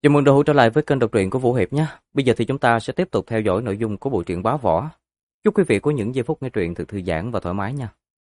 Chào mừng đội hữu trở lại với kênh đọc truyện của Vũ Hiệp nhé. Bây giờ thì chúng ta sẽ tiếp tục theo dõi nội dung của bộ truyện Bá Võ. Chúc quý vị có những giây phút nghe truyện thật thư giãn và thoải mái nha.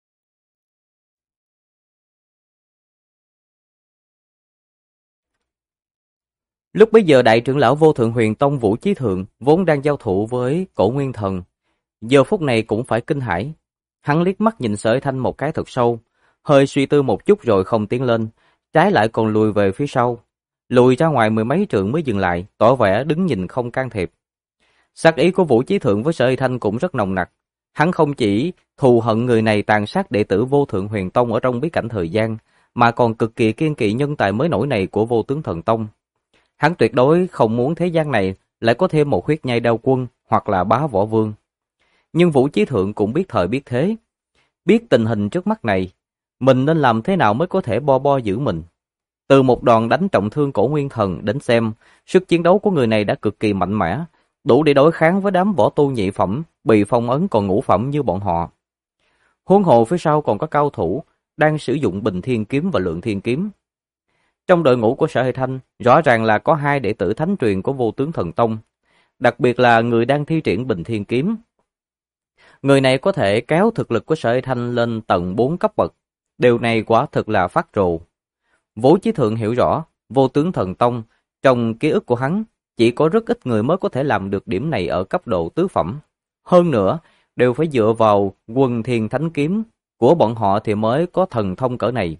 Lúc bấy giờ đại trưởng lão Vô Thượng Huyền Tông Vũ Chí Thượng vốn đang giao thủ với Cổ Nguyên Thần, giờ phút này cũng phải kinh hãi. Hắn liếc mắt nhìn Sở Thanh một cái thật sâu, hơi suy tư một chút rồi không tiến lên, trái lại còn lùi về phía sau, lùi ra ngoài mười mấy trượng mới dừng lại, tỏ vẻ đứng nhìn không can thiệp. Sát ý của Vũ Chí Thượng với Sở Thanh cũng rất nồng nặc. Hắn không chỉ thù hận người này tàn sát đệ tử Vô Thượng Huyền Tông ở trong bí cảnh thời gian, mà còn cực kỳ kiên kỵ nhân tài mới nổi này của Vô Tướng Thần Tông. Hắn tuyệt đối không muốn thế gian này lại có thêm một huyết nhai đao quân hoặc là Bá Võ Vương. Nhưng Vũ Chí Thượng cũng biết thời biết thế, biết tình hình trước mắt này, mình nên làm thế nào mới có thể bo giữ mình. Từ một đòn đánh trọng thương Cổ Nguyên Thần đến xem, sức chiến đấu của người này đã cực kỳ mạnh mẽ, đủ để đối kháng với đám võ tu nhị phẩm, bị phong ấn còn ngũ phẩm như bọn họ. Huống hồ phía sau còn có cao thủ đang sử dụng Bình Thiên Kiếm và Lượng Thiên Kiếm. Trong đội ngũ của Sở Hệ Thanh, rõ ràng là có hai đệ tử thánh truyền của Vô Tướng Thần Tông, đặc biệt là người đang thi triển Bình Thiên Kiếm. Người này có thể kéo thực lực của Sở Hệ Thanh lên tận 4 cấp bậc, điều này quả thực là phát rồ. Vũ Chí Thượng hiểu rõ, Vô Tướng Thần Tông, trong ký ức của hắn, chỉ có rất ít người mới có thể làm được điểm này ở cấp độ tứ phẩm. Hơn nữa, đều phải dựa vào Quần Thiên Thánh Kiếm của bọn họ thì mới có thần thông cỡ này.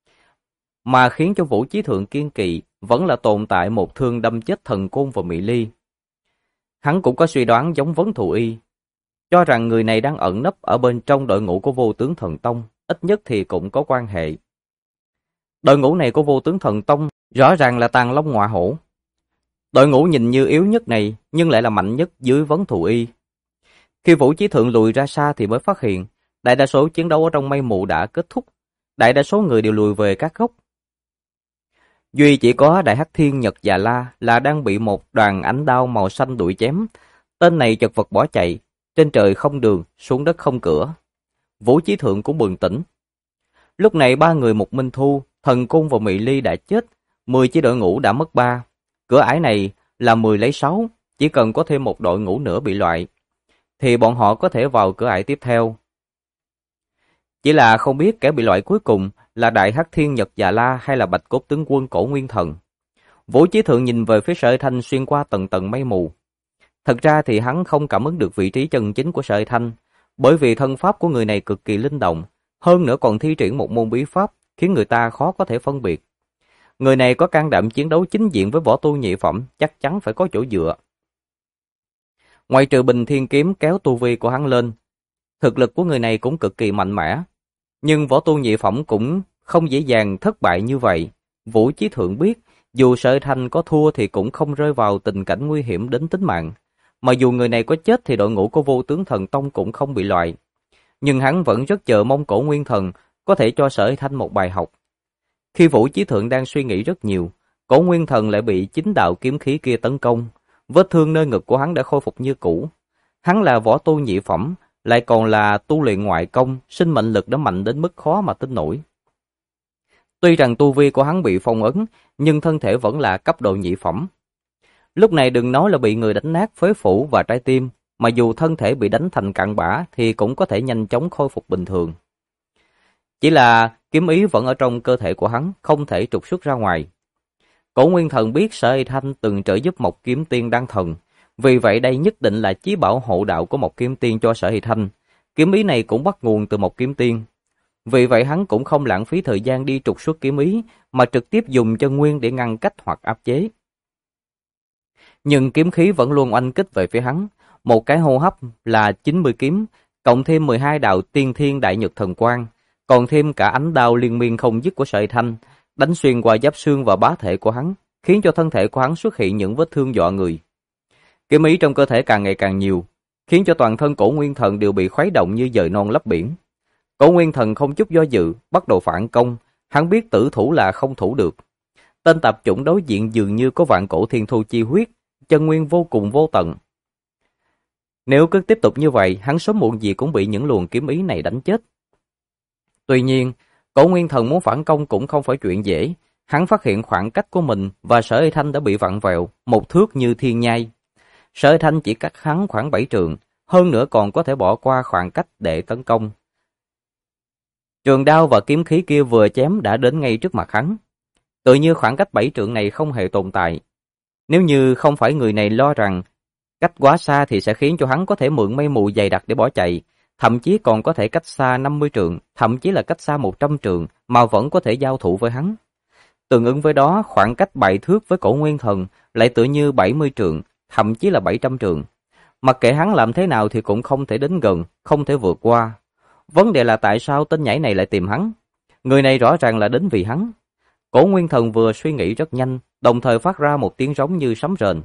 Mà khiến cho Vũ Chí Thượng kiên kỵ vẫn là tồn tại một thương đâm chết Thần Côn và Mị Ly. Hắn cũng có suy đoán giống Vấn Thù Y, cho rằng người này đang ẩn nấp ở bên trong đội ngũ của Vô Tướng Thần Tông, ít nhất thì cũng có quan hệ. Đội ngũ này của Vô Tướng Thần Tông rõ ràng là tàng long ngọa hổ. Đội ngũ nhìn như yếu nhất này nhưng lại là mạnh nhất dưới Vấn Thù Y. Khi Vũ Chí Thượng lùi ra xa thì mới phát hiện, đại đa số chiến đấu ở trong mây mù đã kết thúc, đại đa số người đều lùi về các góc. Duy chỉ có Đại Hắc Thiên Nhật Già La là đang bị một đoàn ánh đao màu xanh đuổi chém, tên này chật vật bỏ chạy, trên trời không đường, xuống đất không cửa. Vũ Chí Thượng cũng bừng tỉnh. Lúc này ba người Mục Minh Thu, Thần Côn và Mị Ly đã chết, 10 chi đội ngũ đã mất 3. Cửa ải này là 10 lấy 6, chỉ cần có thêm một đội ngũ nữa bị loại, thì bọn họ có thể vào cửa ải tiếp theo. Chỉ là không biết kẻ bị loại cuối cùng là Đại Hắc Thiên Nhật Già La hay là Bạch Cốt Tướng Quân Cổ Nguyên Thần. Vũ Chí Thượng nhìn về phía Sở Thanh xuyên qua tầng tầng mây mù. Thật ra thì hắn không cảm ứng được vị trí chân chính của Sở Thanh, bởi vì thân pháp của người này cực kỳ linh động, hơn nữa còn thi triển một môn bí pháp khiến người ta khó có thể phân biệt. Người này có can đảm chiến đấu chính diện với võ tu nhị phẩm, chắc chắn phải có chỗ dựa. Ngoài trừ Bình Thiên Kiếm kéo tu vi của hắn lên, thực lực của người này cũng cực kỳ mạnh mẽ. Nhưng võ tu nhị phẩm cũng không dễ dàng thất bại như vậy. Vũ Chí Thượng biết, dù Sở Thanh có thua thì cũng không rơi vào tình cảnh nguy hiểm đến tính mạng. Mà dù người này có chết thì đội ngũ của Vô Tướng Thần Tông cũng không bị loại. Nhưng hắn vẫn rất chờ mong Cổ Nguyên Thần có thể cho Sở Thanh một bài học. Khi Vũ Chí Thượng đang suy nghĩ rất nhiều, Cổ Nguyên Thần lại bị chính đạo kiếm khí kia tấn công. Vết thương nơi ngực của hắn đã khôi phục như cũ. Hắn là võ tu nhị phẩm, lại còn là tu luyện ngoại công, sinh mệnh lực đã mạnh đến mức khó mà tin nổi. Tuy rằng tu vi của hắn bị phong ấn, nhưng thân thể vẫn là cấp độ nhị phẩm. Lúc này đừng nói là bị người đánh nát phế phủ và trái tim, mà dù thân thể bị đánh thành cặn bã thì cũng có thể nhanh chóng khôi phục bình thường. Chỉ là kiếm ý vẫn ở trong cơ thể của hắn, không thể trục xuất ra ngoài. Cổ Nguyên Thần biết Sở Thanh từng trợ giúp Mộc Kiếm Tiên đan thần, vì vậy đây nhất định là chí bảo hộ đạo của Mộc Kiếm Tiên cho Sở Thanh. Kiếm ý này cũng bắt nguồn từ Mộc Kiếm Tiên. Vì vậy hắn cũng không lãng phí thời gian đi trục xuất kiếm ý, mà trực tiếp dùng chân nguyên để ngăn cách hoặc áp chế. Nhưng kiếm khí vẫn luôn oanh kích về phía hắn, một cái hô hấp là 90 kiếm, cộng thêm 12 đạo tiên thiên đại nhật thần quang, còn thêm cả ánh đao liên miên không dứt của Sở Thanh, đánh xuyên qua giáp xương và bá thể của hắn, khiến cho thân thể của hắn xuất hiện những vết thương dọa người. Kiếm ý trong cơ thể càng ngày càng nhiều, khiến cho toàn thân Cổ Nguyên Thần đều bị khuấy động như dời non lấp biển. Cổ Nguyên Thần không chút do dự, bắt đầu phản công, hắn biết tử thủ là không thủ được. Tên tạp chủng đối diện dường như có vạn cổ thiên thu chi huyết, chân nguyên vô cùng vô tận. Nếu cứ tiếp tục như vậy, hắn sớm muộn gì cũng bị những luồng kiếm ý này đánh chết. Tuy nhiên, Cổ Nguyên Thần muốn phản công cũng không phải chuyện dễ, hắn phát hiện khoảng cách của mình và Sở Y Thanh đã bị vặn vẹo, một thước như thiên nhai. Sở Y Thanh chỉ cách hắn khoảng 7 trượng, hơn nữa còn có thể bỏ qua khoảng cách để tấn công. Trường đao và kiếm khí kia vừa chém đã đến ngay trước mặt hắn. Tự như khoảng cách 7 trượng này không hề tồn tại. Nếu như không phải người này lo rằng cách quá xa thì sẽ khiến cho hắn có thể mượn mây mù dày đặc để bỏ chạy, thậm chí còn có thể cách xa 50 trượng, thậm chí là cách xa 100 trượng mà vẫn có thể giao thủ với hắn. Tương ứng với đó, khoảng cách 7 thước với Cổ Nguyên Thần lại tựa như 70 trượng, thậm chí là 700 trượng. Mặc kệ hắn làm thế nào thì cũng không thể đến gần, không thể vượt qua. Vấn đề là tại sao tên nhảy này lại tìm hắn? Người này rõ ràng là đến vì hắn. Cổ Nguyên Thần vừa suy nghĩ rất nhanh, đồng thời phát ra một tiếng rống như sấm rền.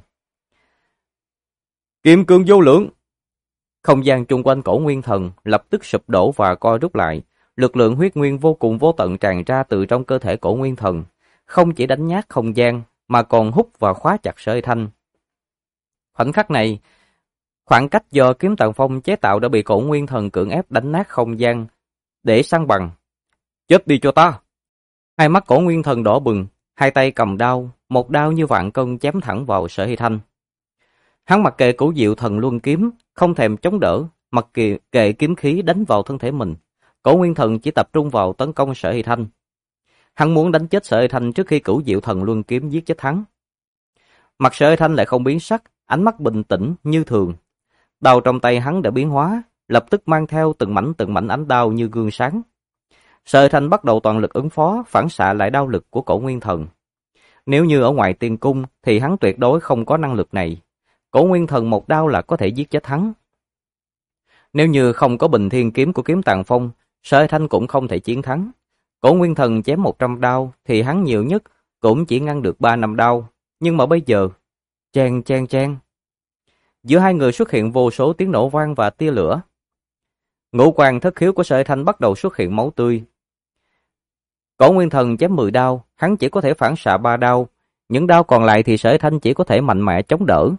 Kim cương vô lượng! Không gian chung quanh Cổ Nguyên Thần lập tức sụp đổ và co rút lại. Lực lượng huyết nguyên vô cùng vô tận tràn ra từ trong cơ thể Cổ Nguyên Thần, không chỉ đánh nhát không gian mà còn hút và khóa chặt Sở Y Thanh. Khoảnh khắc này, khoảng cách do kiếm tàn phong chế tạo đã bị Cổ Nguyên Thần cưỡng ép đánh nát không gian để san bằng. Chết đi cho ta! Hai mắt Cổ Nguyên Thần đỏ bừng, hai tay cầm đao, một đao như vạn cân chém thẳng vào Sở Y Thanh. Hắn mặc kệ Cửu Diệu Thần Luân kiếm, không thèm chống đỡ, mặc kệ kiếm khí đánh vào thân thể mình. Cổ Nguyên Thần chỉ tập trung vào tấn công Sở Y Thanh. Hắn muốn đánh chết Sở Y Thanh trước khi Cửu Diệu Thần Luân kiếm giết chết hắn. Mặt Sở Y Thanh lại không biến sắc, ánh mắt bình tĩnh như thường. Đao trong tay hắn đã biến hóa, lập tức mang theo từng mảnh ánh đao như gương sáng. Sở Y Thanh bắt đầu toàn lực ứng phó, phản xạ lại đao lực của Cổ Nguyên Thần. Nếu như ở ngoài tiên cung thì hắn tuyệt đối không có năng lực này. Cổ Nguyên Thần một đao là có thể giết chết hắn. Nếu như không có Bình Thiên kiếm của kiếm Tàn Phong, Sở Y Thanh cũng không thể chiến thắng. Cổ Nguyên Thần chém 100 đao thì hắn nhiều nhất cũng chỉ ngăn được 3-5 đao. Nhưng mà bây giờ, chang chang chang. Giữa hai người xuất hiện vô số tiếng nổ vang và tia lửa. Ngũ quan thất khiếu của Sở Y Thanh bắt đầu xuất hiện máu tươi. Cổ Nguyên Thần chém 10 đao, hắn chỉ có thể phản xạ 3 đao. Những đao còn lại thì Sở Y Thanh chỉ có thể mạnh mẽ chống đỡ.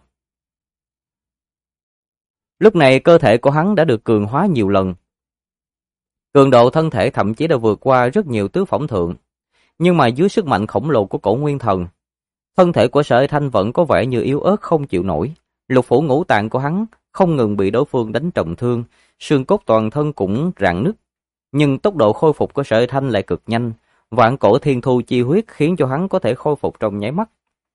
Lúc này cơ thể của hắn đã được cường hóa nhiều lần. Cường độ thân thể thậm chí đã vượt qua rất nhiều tứ phẩm thượng. Nhưng mà dưới sức mạnh khổng lồ của Cổ Nguyên Thần, thân thể của Sở Y Thanh vẫn có vẻ như yếu ớt không chịu nổi. Lục phủ ngũ tạng của hắn không ngừng bị đối phương đánh trọng thương, xương cốt toàn thân cũng rạn nứt. Nhưng tốc độ khôi phục của Sở Y Thanh lại cực nhanh, vạn cổ thiên thu chi huyết khiến cho hắn có thể khôi phục trong nháy mắt.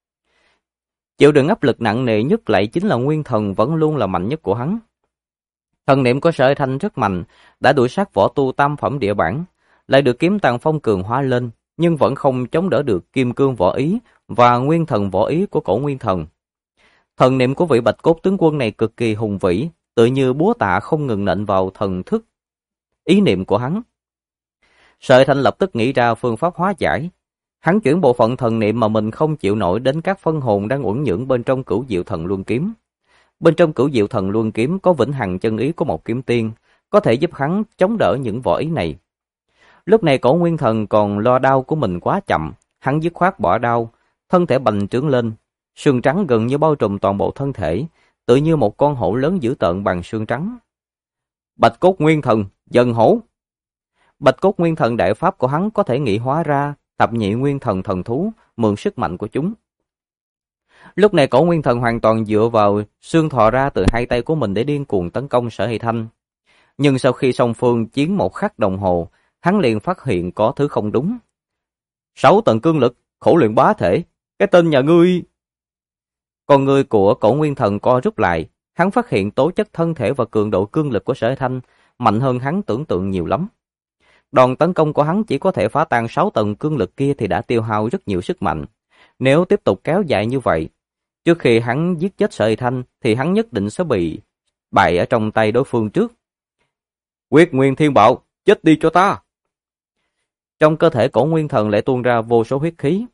Chịu đựng áp lực nặng nề nhất lại chính là Nguyên Thần vẫn luôn là mạnh nhất của hắn. Thần niệm của Sở Y Thanh rất mạnh, đã đuổi sát võ tu tam phẩm địa bản, lại được kiếm Tàn Phong cường hóa lên, nhưng vẫn không chống đỡ được kim cương võ ý và nguyên thần võ ý của Cổ Nguyên Thần. Thần niệm của vị Bạch Cốt tướng quân này cực kỳ hùng vĩ, tự như búa tạ không ngừng nện vào thần thức, ý niệm của hắn. Sở Y Thanh lập tức nghĩ ra phương pháp hóa giải. Hắn chuyển bộ phận thần niệm mà mình không chịu nổi đến các phân hồn đang uẩn nhưỡng bên trong Cửu Diệu Thần Luân kiếm. Bên trong Cửu Diệu Thần Luân kiếm có vĩnh hằng chân ý của một kiếm tiên, có thể giúp hắn chống đỡ những võ ý này. Lúc này Cổ Nguyên Thần còn lo đao của mình quá chậm, hắn dứt khoát bỏ đao, thân thể bành trướng lên, sương trắng gần như bao trùm toàn bộ thân thể, tự như một con hổ lớn dữ tợn bằng sương trắng. Bạch Cốt Nguyên Thần, dần hổ. Bạch Cốt Nguyên Thần đại pháp của hắn có thể nghị hóa ra thập nhị nguyên thần thần thú, mượn sức mạnh của chúng. Lúc này Cổ Nguyên Thần hoàn toàn dựa vào xương thò ra từ hai tay của mình để điên cuồng tấn công Sở Y Thanh. Nhưng sau khi song phương chiến một khắc đồng hồ, hắn liền phát hiện có thứ không đúng. 6 tầng cương lực, khổ luyện bá thể, cái tên nhà ngươi. Con người của Cổ Nguyên Thần co rút lại, hắn phát hiện tố chất thân thể và cường độ cương lực của Sở Y Thanh mạnh hơn hắn tưởng tượng nhiều lắm. Đòn tấn công của hắn chỉ có thể phá tan 6 tầng cương lực kia thì đã tiêu hao rất nhiều sức mạnh. Nếu tiếp tục kéo dài như vậy, trước khi hắn giết chết Sở Y Thanh thì hắn nhất định sẽ bị bại ở trong tay đối phương trước. Quyết Nguyên Thiên Bạo, chết đi cho ta! Trong cơ thể Cổ Nguyên Thần lại tuôn ra vô số huyết khí.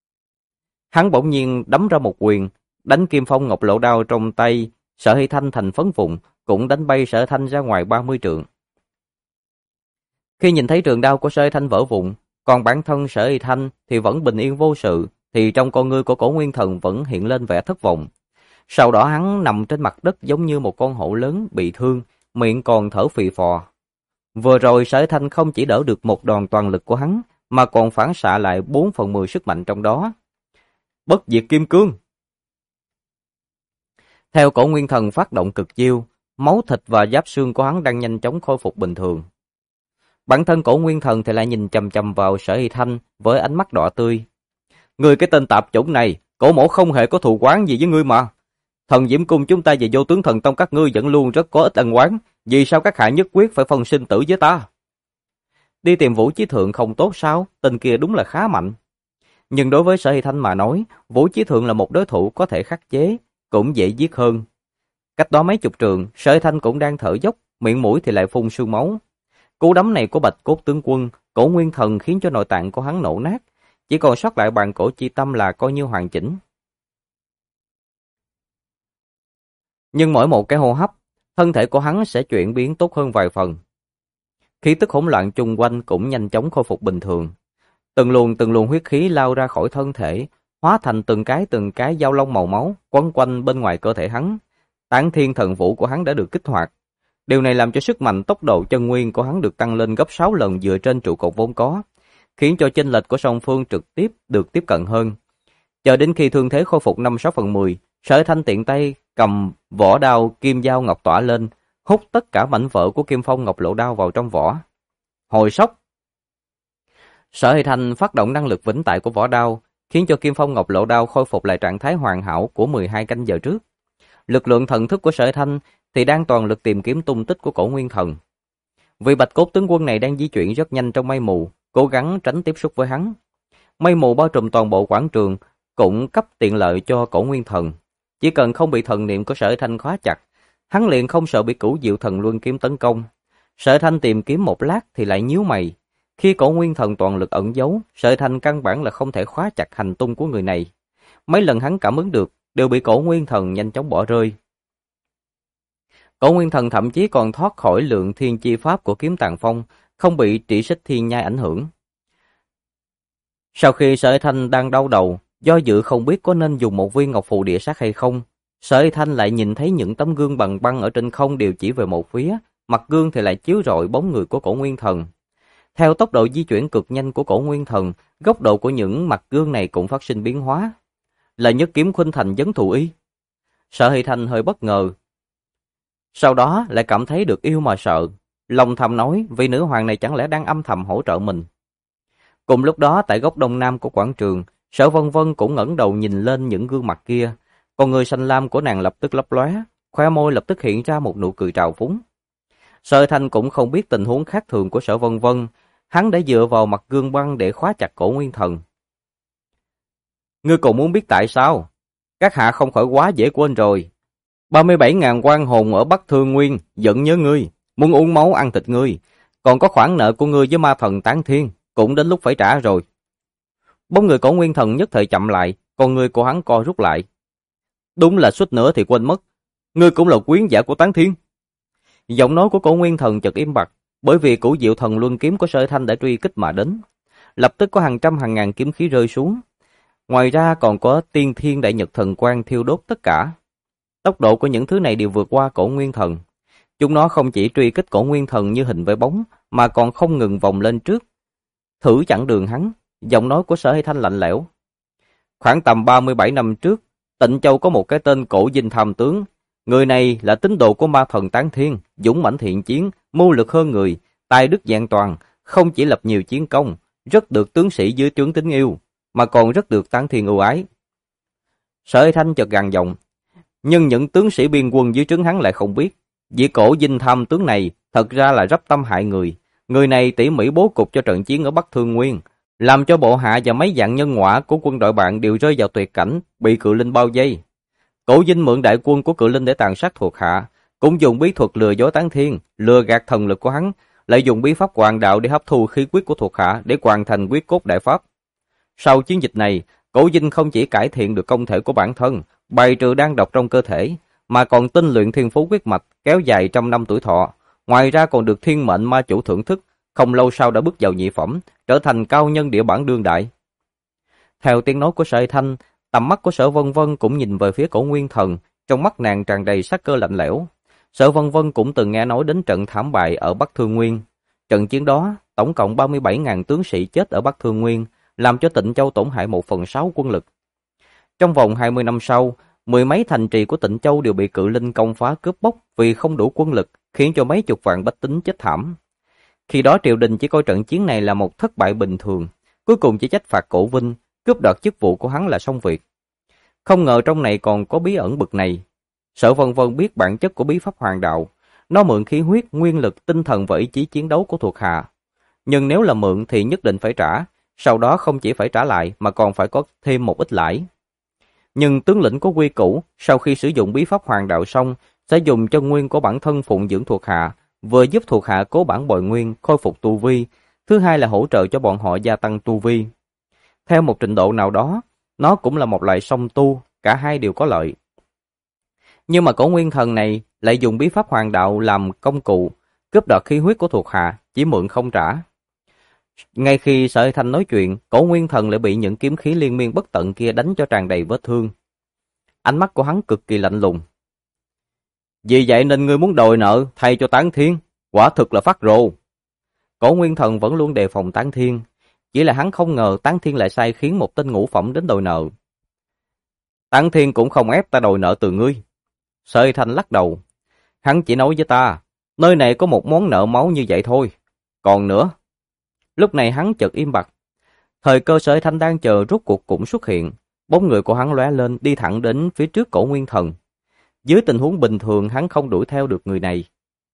Hắn bỗng nhiên đấm ra một quyền, đánh Kim Phong Ngọc Lộ đao trong tay Sở Y Thanh thành phấn vụn, cũng đánh bay Sở Y Thanh ra ngoài 30 trượng. Khi nhìn thấy trường đao của Sở Y Thanh vỡ vụn, còn bản thân Sở Y Thanh thì vẫn bình yên vô sự, thì trong con ngươi của Cổ Nguyên Thần vẫn hiện lên vẻ thất vọng. Sau đó hắn nằm trên mặt đất giống như một con hổ lớn bị thương, miệng còn thở phì phò. Vừa rồi Sở Y Thanh không chỉ đỡ được một đòn toàn lực của hắn, mà còn phản xạ lại 4/10 sức mạnh trong đó. Bất diệt kim cương. Theo Cổ Nguyên Thần phát động cực chiêu, máu thịt và giáp xương của hắn đang nhanh chóng khôi phục bình thường. Bản thân Cổ Nguyên Thần thì lại nhìn chằm chằm vào Sở Hy Thanh với ánh mắt đỏ tươi. Ngươi cái tên tạp chủng này, cổ mẫu không hề có thù oán gì với ngươi mà. Thần Diễm Cung chúng ta và Vô Tướng Thần Tông các ngươi vẫn luôn rất có ít ân oán, vì sao các hạ nhất quyết phải phân sinh tử với ta? Đi tìm Vũ Chí Thượng không tốt sao? Tên kia đúng là khá mạnh. Nhưng đối với Sở Hy Thanh mà nói, Vũ Chí Thượng là một đối thủ có thể khắc chế, cũng dễ giết hơn. Cách đó mấy chục trường, Sở Hy Thanh cũng đang thở dốc, miệng mũi thì lại phun sương máu. Cú đấm này của Bạch Cốt tướng quân, Cổ Nguyên Thần khiến cho nội tạng của hắn nổ nát, chỉ còn sót lại bàn cổ chi tâm là coi như hoàn chỉnh. Nhưng mỗi một cái hô hấp, thân thể của hắn sẽ chuyển biến tốt hơn vài phần. Khí tức hỗn loạn chung quanh cũng nhanh chóng khôi phục bình thường. Từng luồng huyết khí lao ra khỏi thân thể, hóa thành từng cái dao long màu máu quấn quanh bên ngoài cơ thể hắn. Tán Thiên Thần Vũ của hắn đã được kích hoạt. Điều này làm cho sức mạnh tốc độ chân nguyên của hắn được tăng lên gấp 6 lần dựa trên trụ cột vốn có, khiến cho chênh lệch của song phương trực tiếp được tiếp cận hơn. Chờ đến khi thương thế khôi phục 5/6/10, Sở Thanh tiện tay cầm vỏ đao kim dao ngọc tỏa lên, hút tất cả mảnh vỡ của Kim Phong Ngọc Lộ Đao vào trong vỏ. Hồi sóc. Sở Hy Thanh phát động năng lực vĩnh tại của vỏ đao, khiến cho Kim Phong Ngọc Lộ Đao khôi phục lại trạng thái hoàn hảo của 12 canh giờ trước. Lực lượng thần thức của Sở Hy Thanh thì đang toàn lực tìm kiếm tung tích của Cổ Nguyên Thần. Vì Bạch Cốt tướng quân này đang di chuyển rất nhanh trong mây mù, cố gắng tránh tiếp xúc với hắn. Mây mù bao trùm toàn bộ quảng trường, cũng cấp tiện lợi cho Cổ Nguyên Thần. Chỉ cần không bị thần niệm của Sở Hy Thanh khóa chặt, hắn liền không sợ bị Cửu Diệu Thần Luân kiếm tấn công. Sở Hy Thanh tìm kiếm một lát thì lại nhíu mày. Khi Cổ Nguyên Thần toàn lực ẩn giấu, Sở Hy Thanh căn bản là không thể khóa chặt hành tung của người này. Mấy lần hắn cảm ứng được, đều bị Cổ Nguyên Thần nhanh chóng bỏ rơi. Cổ Nguyên Thần thậm chí còn thoát khỏi lượng thiên chi pháp của Kiếm Tàng Phong, không bị trị xích thiên nhai ảnh hưởng. Sau khi Sở Hy Thanh đang đau đầu, do dự không biết có nên dùng một viên ngọc phù địa sát hay không, Sở Hy Thanh lại nhìn thấy những tấm gương bằng băng ở trên không đều chỉ về một phía, mặt gương thì lại chiếu rọi bóng người của Cổ Nguyên Thần. Theo tốc độ di chuyển cực nhanh của Cổ Nguyên Thần, góc độ của những mặt gương này cũng phát sinh biến hóa. Là Nhất Kiếm Khuynh Thành Vấn Thù Y. Sở Hy Thanh hơi bất ngờ. Sau đó lại cảm thấy được yêu mà sợ, lòng thầm nói vị nữ hoàng này chẳng lẽ đang âm thầm hỗ trợ mình. Cùng lúc đó tại góc đông nam của quảng trường, Sở Vân Vân cũng ngẩng đầu nhìn lên những gương mặt kia, con người xanh lam của nàng lập tức lấp lóe, khóe môi lập tức hiện ra một nụ cười trào phúng. Sở Thanh cũng không biết tình huống khác thường của Sở Vân Vân, hắn đã dựa vào mặt gương băng để khóa chặt Cổ Nguyên Thần. Ngươi còn muốn biết tại sao? Các hạ không khỏi quá dễ quên rồi. 37.000 oan hồn ở Bắc Thương Nguyên giận nhớ ngươi, muốn uống máu ăn thịt ngươi, còn có khoản nợ của ngươi với ma thần Tán Thiên, cũng đến lúc phải trả rồi. Bóng người Cổ Nguyên Thần nhất thời chậm lại, con người của hắn co rút lại. Đúng là suýt nữa thì quên mất, ngươi cũng là quyến giả của Tán Thiên. Giọng nói của Cổ Nguyên Thần chợt im bặt, bởi vì Cửu Diệu Thần Luân kiếm của Sở Thanh đã truy kích mà đến. Lập tức có hàng trăm hàng ngàn kiếm khí rơi xuống. Ngoài ra còn có Tiên Thiên Đại Nhật Thần Quang thiêu đốt tất cả. Tốc độ của những thứ này đều vượt qua Cổ Nguyên Thần. Chúng nó không chỉ truy kích Cổ Nguyên Thần như hình với bóng, mà còn không ngừng vòng lên trước, thử chặn đường hắn. Giọng nói của Sở Hy Thanh lạnh lẽo. Khoảng tầm 37 năm trước, Tịnh Châu có một cái tên Cổ Dinh Tham Tướng. Người này là tín đồ của ma thần Tán Thiên, dũng mãnh thiện chiến, mưu lược hơn người, tài đức vẹn toàn, không chỉ lập nhiều chiến công, rất được tướng sĩ dưới trướng tín yêu, mà còn rất được Tán Thiên ưu ái. Sở Hy Thanh chợt gằn giọng, nhưng những tướng sĩ biên quân dưới trướng hắn lại không biết, vị Cổ Dinh Tham Tướng này thật ra là rắp tâm hại người. Người này tỉ mỉ bố cục cho trận chiến ở Bắc Thương Nguyên, làm cho bộ hạ và mấy vạn nhân mã của quân đội bạn đều rơi vào tuyệt cảnh, bị Cự Linh bao vây. Cổ Dinh mượn đại quân của Cự Linh để tàn sát thuộc hạ, cũng dùng bí thuật lừa dối Tán Thiên, lừa gạt thần lực của hắn, lại dùng bí pháp hoàng đạo để hấp thu khí huyết của thuộc hạ để hoàn thành quyết cốt đại pháp. Sau chiến dịch này, Cổ Dinh không chỉ cải thiện được công thể của bản thân, bài trừ đan độc trong cơ thể, mà còn tinh luyện thiên phú huyết mạch, kéo dài trăm năm tuổi thọ. Ngoài ra còn được thiên mệnh ma chủ thưởng thức, không lâu sau đã bước vào nhị phẩm, trở thành cao nhân địa bản đương đại. Theo tiếng nói của Sở Thanh, tầm mắt của Sở Vân Vân cũng nhìn về phía Cổ Nguyên Thần, trong mắt nàng tràn đầy sát cơ lạnh lẽo. Sở Vân Vân cũng từng nghe nói đến trận thảm bại ở Bắc Thương Nguyên. Trận chiến đó, tổng cộng 37.000 tướng sĩ chết ở Bắc Thương Nguyên, làm cho Tịnh Châu tổn hại 1/6 quân lực. Trong vòng 20 năm sau, mười mấy thành trì của Tịnh Châu đều bị cự linh công phá cướp bóc vì không đủ quân lực, khiến cho mấy chục vạn bách tính chết thảm. Khi đó triều đình chỉ coi trận chiến này là một thất bại bình thường, cuối cùng chỉ trách phạt Cổ Vinh, cướp đoạt chức vụ của hắn là xong việc. Không ngờ trong này còn có bí ẩn bực này. Sở Vân Vân biết bản chất của bí pháp hoàng đạo, nó mượn khí huyết, nguyên lực, tinh thần và ý chí chiến đấu của thuộc hạ. Nhưng nếu là mượn thì nhất định phải trả, sau đó không chỉ phải trả lại mà còn phải có thêm một ít lãi. Nhưng tướng lĩnh có quy củ, sau khi sử dụng bí pháp hoàng đạo xong, sẽ dùng chân nguyên của bản thân phụng dưỡng thuộc hạ, vừa giúp thuộc hạ cố bản bồi nguyên, khôi phục tu vi, thứ hai là hỗ trợ cho bọn họ gia tăng tu vi. Theo một trình độ nào đó, nó cũng là một loại song tu, cả hai đều có lợi. Nhưng mà Cổ Nguyên Thần này lại dùng bí pháp hoàng đạo làm công cụ, cướp đoạt khí huyết của thuộc hạ, chỉ mượn không trả. Ngay khi Sở Thanh nói chuyện, Cổ Nguyên Thần lại bị những kiếm khí liên miên bất tận kia đánh cho tràn đầy vết thương. Ánh mắt của hắn cực kỳ lạnh lùng. Vì vậy nên ngươi muốn đòi nợ thay cho Tán Thiên, quả thực là phát rồ. Cổ Nguyên Thần vẫn luôn đề phòng Tán Thiên, chỉ là hắn không ngờ Tán Thiên lại sai khiến một tên ngũ phẩm đến đòi nợ. Tán Thiên cũng không ép ta đòi nợ từ ngươi. Sở Thanh lắc đầu. Hắn chỉ nói với ta, nơi này có một món nợ máu như vậy thôi. Còn nữa. Lúc này hắn chợt im bặt. Thời cơ Sở Thanh đang chờ rốt cuộc cũng xuất hiện. Bóng người của hắn lóe lên đi thẳng đến phía trước Cổ Nguyên Thần. Dưới tình huống bình thường hắn không đuổi theo được người này.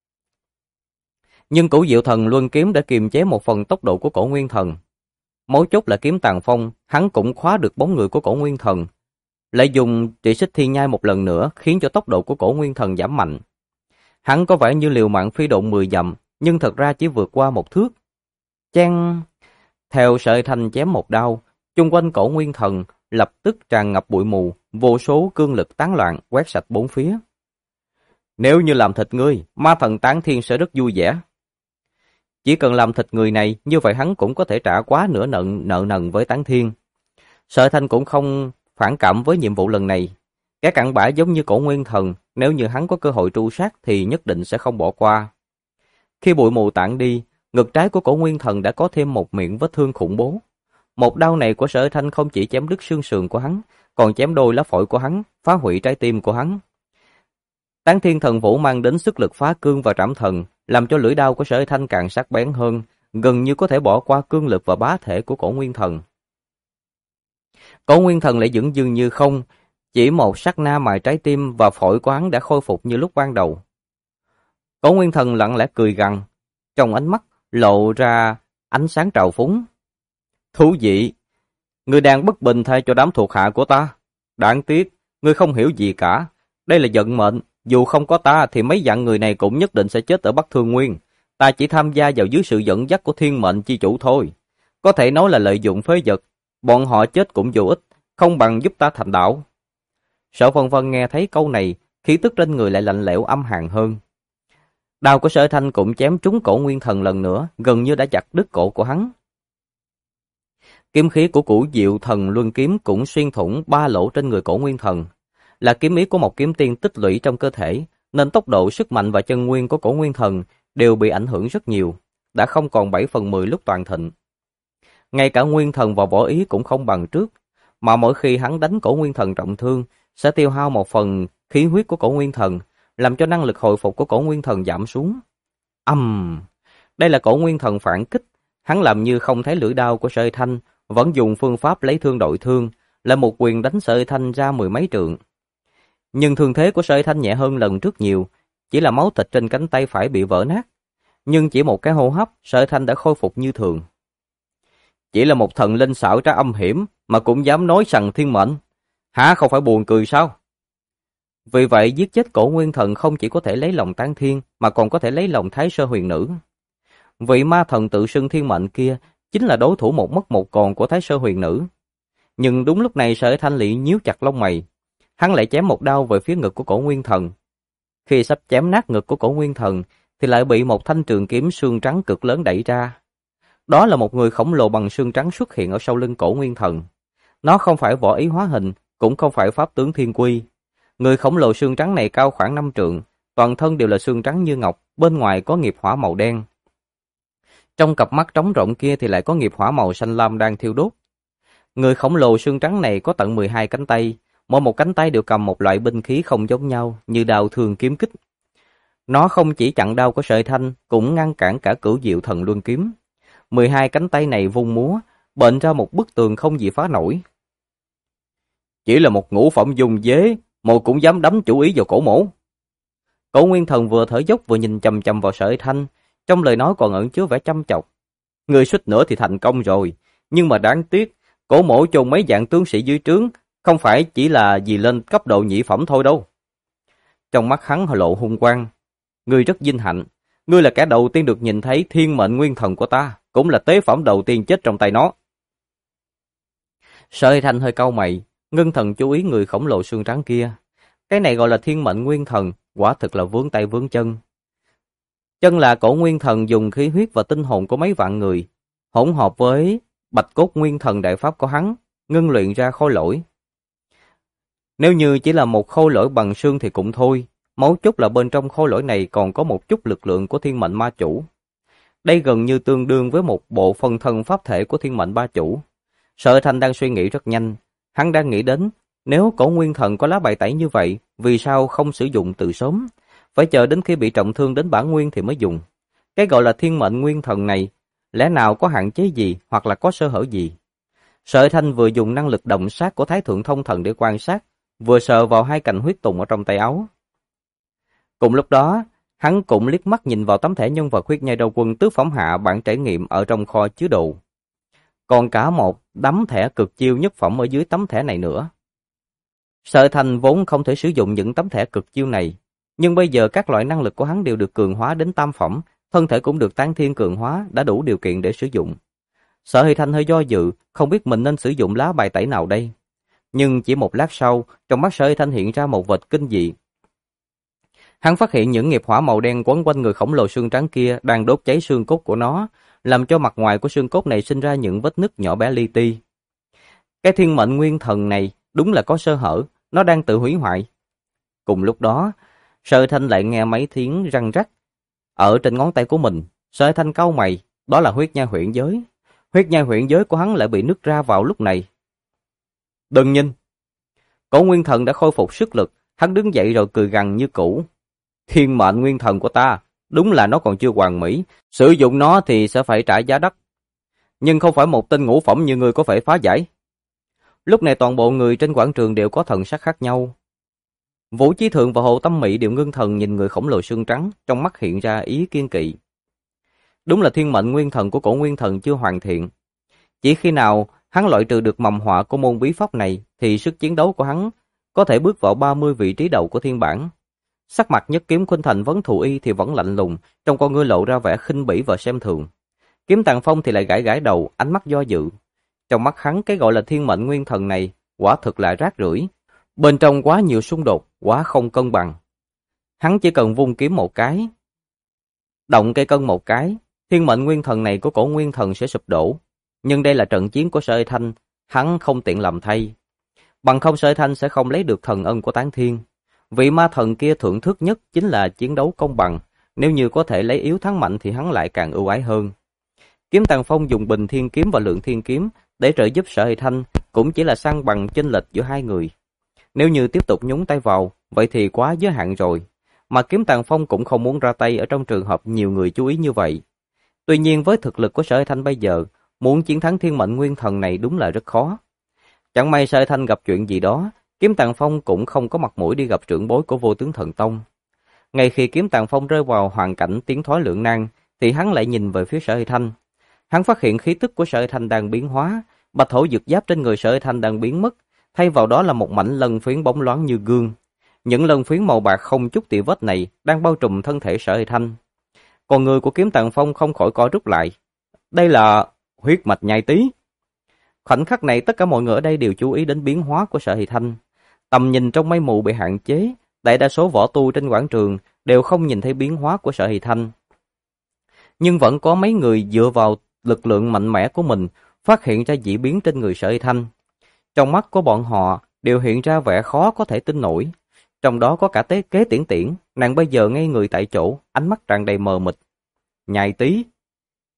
Nhưng Cửu Diệu Thần Luân Kiếm đã kiềm chế một phần tốc độ của Cổ Nguyên Thần. Mấu chốt là kiếm Tàn Phong, hắn cũng khóa được bóng người của Cổ Nguyên Thần. Lại dùng Trị Xích Thiên Nhai một lần nữa khiến cho tốc độ của Cổ Nguyên Thần giảm mạnh. Hắn có vẻ như liều mạng phi độn 10 dặm, nhưng thật ra chỉ vượt qua 1 thước. Chang! Theo Sở Thanh chém một đao, chung quanh Cổ Nguyên Thần lập tức tràn ngập bụi mù, vô số cương lực tán loạn quét sạch bốn phía. Nếu như làm thịt ngươi, ma thần Tán Thiên sẽ rất vui vẻ. Chỉ cần làm thịt người này, như vậy hắn cũng có thể trả quá nửa nợ nần với Tán Thiên. Sở Thanh cũng không phản cảm với nhiệm vụ lần này. Cái cặn bã giống như Cổ Nguyên Thần, nếu như hắn có cơ hội tru sát thì nhất định sẽ không bỏ qua. Khi bụi mù tản đi, ngực trái của Cổ Nguyên Thần đã có thêm một miệng vết thương khủng bố. Một đao này của Sở Thanh không chỉ chém đứt xương sườn của hắn, còn chém đôi lá phổi của hắn, phá hủy trái tim của hắn. Tán Thiên Thần Vũ mang đến sức lực phá cương và trảm thần, làm cho lưỡi đao của Sở Thanh càng sắc bén hơn, gần như có thể bỏ qua cương lực và bá thể của Cổ Nguyên Thần. Cổ Nguyên Thần lại dửng dưng như không, chỉ một sát na mà trái tim và phổi của hắn đã khôi phục như lúc ban đầu. Cổ Nguyên Thần lặng lẽ cười gằn, trong ánh mắt lộ ra ánh sáng trào phúng. Thú vị, ngươi đang bất bình thay cho đám thuộc hạ của ta. Đáng tiếc, ngươi không hiểu gì cả. Đây là vận mệnh, dù không có ta thì mấy vạn người này cũng nhất định sẽ chết ở Bắc Thương Nguyên. Ta chỉ tham gia vào dưới sự dẫn dắt của thiên mệnh chi chủ thôi. Có thể nói là lợi dụng phế vật. Bọn họ chết cũng vô ích, không bằng giúp ta thành đạo. Sở Vân Vân nghe thấy câu này, khí tức trên người lại lạnh lẽo âm hàn hơn. Đao của Sở Thanh cũng chém trúng Cổ Nguyên Thần lần nữa, gần như đã chặt đứt cổ của hắn. Kiếm khí của Cửu Diệu Thần Luân Kiếm cũng xuyên thủng 3 lỗ trên người Cổ Nguyên Thần. Là kiếm ý của một kiếm tiên tích lũy trong cơ thể, nên tốc độ, sức mạnh và chân nguyên của Cổ Nguyên Thần đều bị ảnh hưởng rất nhiều, đã không còn 7/10 lúc toàn thịnh. Ngay cả Nguyên Thần và võ ý cũng không bằng trước, mà mỗi khi hắn đánh Cổ Nguyên Thần trọng thương, sẽ tiêu hao một phần khí huyết của Cổ Nguyên Thần, làm cho năng lực hồi phục của Cổ Nguyên Thần giảm xuống. Đây là Cổ Nguyên Thần phản kích, hắn làm như không thấy lưỡi đao của Sở Thanh, vẫn dùng phương pháp lấy thương đội thương, là một quyền đánh Sở Thanh ra 10 mấy trượng. Nhưng thương thế của Sở Thanh nhẹ hơn lần trước nhiều, chỉ là máu thịt trên cánh tay phải bị vỡ nát. Nhưng chỉ một cái hô hấp, Sở Thanh đã khôi phục như thường. Chỉ là một thần linh xảo trá âm hiểm mà cũng dám nói sằng thiên mệnh. Hả, không phải buồn cười sao? Vì vậy giết chết Cổ Nguyên Thần không chỉ có thể lấy lòng Tán Thiên mà còn có thể lấy lòng Thái Sơ Huyền Nữ. Vị ma thần tự xưng thiên mệnh kia chính là đối thủ một mất một còn của Thái Sơ Huyền Nữ. Nhưng đúng lúc này Sở Thanh lại nhíu chặt lông mày. Hắn lại chém một đao về phía ngực của Cổ Nguyên Thần. Khi sắp chém nát ngực của Cổ Nguyên Thần thì lại bị một thanh trường kiếm xương trắng cực lớn đẩy ra. Đó là một người khổng lồ bằng xương trắng xuất hiện ở sau lưng Cổ Nguyên Thần. Nó không phải võ ý hóa hình, cũng không phải pháp tướng thiên quy. Người khổng lồ xương trắng này cao khoảng 5 trượng, toàn thân đều là xương trắng như ngọc, bên ngoài có nghiệp hỏa màu đen. Trong cặp mắt trống rỗng kia thì lại có nghiệp hỏa màu xanh lam đang thiêu đốt. Người khổng lồ xương trắng này có tận 12 cánh tay, mỗi một cánh tay đều cầm một loại binh khí không giống nhau như đao thương kiếm kích. Nó không chỉ chặn đao của Sở Hải Thanh, cũng ngăn cản cả Cửu Diệu Thần Luân kiếm. 12 cánh tay này vung múa, bệnh ra một bức tường không gì phá nổi. Chỉ là một ngũ phẩm dùng dế, mộ cũng dám đắm chủ ý vào cổ mổ. Cổ Nguyên Thần vừa thở dốc vừa nhìn chằm chằm vào Sở Hải Thanh, trong lời nói còn ẩn chứa vẻ chăm chọc. Người suýt nữa thì thành công rồi, nhưng mà đáng tiếc, cổ mổ chôn mấy vạn tướng sĩ dưới trướng, không phải chỉ là vì lên cấp độ nhị phẩm thôi đâu. Trong mắt hắn lộ hung quang. Ngươi rất vinh hạnh, ngươi là kẻ đầu tiên được nhìn thấy thiên mệnh nguyên thần của ta, cũng là tế phẩm đầu tiên chết trong tay nó. Sở Hải Thanh hơi cau mày, ngưng thần chú ý người khổng lồ xương trắng kia. Cái này gọi là thiên mệnh nguyên thần, quả thực là vướng tay vướng chân. Chân là cổ nguyên thần dùng khí huyết và tinh hồn của mấy vạn người, hỗn hợp với bạch cốt nguyên thần đại pháp của hắn, ngưng luyện ra khôi lỗi. Nếu như chỉ là một khôi lỗi bằng xương thì cũng thôi, mấu chốt là bên trong khôi lỗi này còn có một chút lực lượng của thiên mệnh ma chủ. Đây gần như tương đương với một bộ phân thân pháp thể của thiên mệnh ba chủ. Sở Hải Thanh đang suy nghĩ rất nhanh, hắn đang nghĩ đến, nếu cổ nguyên thần có lá bài tẩy như vậy, vì sao không sử dụng từ sớm, phải chờ đến khi bị trọng thương đến bản nguyên thì mới dùng. Cái gọi là thiên mệnh nguyên thần này, lẽ nào có hạn chế gì hoặc là có sơ hở gì? Sở Hải Thanh vừa dùng năng lực động sát của Thái Thượng Thông Thần để quan sát, vừa sờ vào hai cành huyết tùng ở trong tay áo. Cùng lúc đó, hắn cũng liếc mắt nhìn vào tấm thẻ nhân vật huyết nhai đầu quân tứ phẩm hạ bản trải nghiệm ở trong kho chứa đồ. Còn cả một tấm thẻ cực chiêu nhất phẩm ở dưới tấm thẻ này nữa. Sở Hải Thanh vốn không thể sử dụng những tấm thẻ cực chiêu này, nhưng bây giờ các loại năng lực của hắn đều được cường hóa đến tam phẩm, thân thể cũng được tán thiên cường hóa, đã đủ điều kiện để sử dụng. Sở Hải Thanh hơi do dự, không biết mình nên sử dụng lá bài tẩy nào đây. Nhưng chỉ một lát sau, trong mắt Sở Hải Thanh hiện ra một vệt kinh dị. Hắn phát hiện những nghiệp hỏa màu đen quấn quanh người khổng lồ xương trắng kia đang đốt cháy xương cốt của nó, làm cho mặt ngoài của xương cốt này sinh ra những vết nứt nhỏ bé li ti. Cái thiên mệnh nguyên thần này đúng là có sơ hở, nó đang tự hủy hoại. Cùng lúc đó, Sở Hải Thanh lại nghe mấy tiếng răng rắc ở trên ngón tay của mình. Sở Hải Thanh cau mày, đó là huyết nhai huyễn giới. Huyết nhai huyễn giới của hắn lại bị nứt ra vào lúc này. Đừng nhìn! Cổ nguyên thần đã khôi phục sức lực, hắn đứng dậy rồi cười gằn như cũ. Thiên mệnh nguyên thần của ta, đúng là nó còn chưa hoàn mỹ, sử dụng nó thì sẽ phải trả giá đắt. Nhưng không phải một tên ngũ phẩm như ngươi có thể phá giải. Lúc này toàn bộ người trên quảng trường đều có thần sắc khác nhau. Vũ Chí Thượng và Hồ Tâm Mị đều ngưng thần nhìn người khổng lồ xương trắng, trong mắt hiện ra ý kiên kỵ. Đúng là thiên mệnh nguyên thần của cổ nguyên thần chưa hoàn thiện. Chỉ khi nào hắn loại trừ được mầm họa của môn bí pháp này, thì sức chiến đấu của hắn có thể bước vào 30 vị trí đầu của thiên bản. Sắc mặt Nhất Kiếm Khuynh Thành Vấn Thù Y thì vẫn lạnh lùng, trong con ngươi lộ ra vẻ khinh bỉ và xem thường. Kiếm Tàng Phong thì lại gãi gãi đầu, ánh mắt do dự. Trong mắt hắn, cái gọi là thiên mệnh nguyên thần này quả thực là rác rưởi, bên trong quá nhiều xung đột, quá không cân bằng. Hắn chỉ cần vung kiếm một cái, động cây cân một cái, thiên mệnh nguyên thần này của cổ nguyên thần sẽ sụp đổ. Nhưng đây là trận chiến của Sở Hải Thanh, hắn không tiện làm thay. Bằng không Sở Hải Thanh sẽ không lấy được thần ân của Tán Thiên. Vị ma thần kia thưởng thức nhất chính là chiến đấu công bằng, nếu như có thể lấy yếu thắng mạnh thì hắn lại càng ưu ái hơn. Kiếm Tàng Phong dùng Bình Thiên Kiếm và Lượng Thiên Kiếm để trợ giúp Sở Hải Thanh, cũng chỉ là san bằng chênh lệch giữa hai người. Nếu như tiếp tục nhúng tay vào, vậy thì quá giới hạn rồi. Mà Kiếm Tàng Phong cũng không muốn ra tay ở trong trường hợp nhiều người chú ý như vậy. Tuy nhiên với thực lực của Sở Hải Thanh bây giờ, muốn chiến thắng thiên mệnh nguyên thần này đúng là rất khó. Chẳng may Sở Hải Thanh gặp chuyện gì đó, Kiếm Tàng Phong cũng không có mặt mũi đi gặp trưởng bối của Vô Tướng Thần Tông. Ngay khi Kiếm Tàng Phong rơi vào hoàn cảnh tiến thoái lưỡng nan, thì hắn lại nhìn về phía Sở Hải Thanh. Hắn phát hiện khí tức của Sở Hải Thanh đang biến hóa, bạch thổ dược giáp trên người Sở Hải Thanh đang biến mất, thay vào đó là một mảnh lân phiến bóng loáng như gương. Những lân phiến màu bạc không chút tì vết này đang bao trùm thân thể Sở Hải Thanh. Còn người của Kiếm Tàng Phong không khỏi co rút lại. Đây là huyết mạch nhai tí. Khoảnh khắc này tất cả mọi người ở đây đều chú ý đến biến hóa của Sở Hải Thanh. Tầm nhìn trong mây mù bị hạn chế, đại đa số võ tu trên quảng trường đều không nhìn thấy biến hóa của Sở Hải Thanh. Nhưng vẫn có mấy người dựa vào lực lượng mạnh mẽ của mình phát hiện ra dị biến trên người Sở Hải Thanh. Trong mắt của bọn họ đều hiện ra vẻ khó có thể tin nổi. Trong đó có cả Kế Tiễn Tiễn, nàng bây giờ ngay người tại chỗ, ánh mắt tràn đầy mờ mịt. Nhai tí.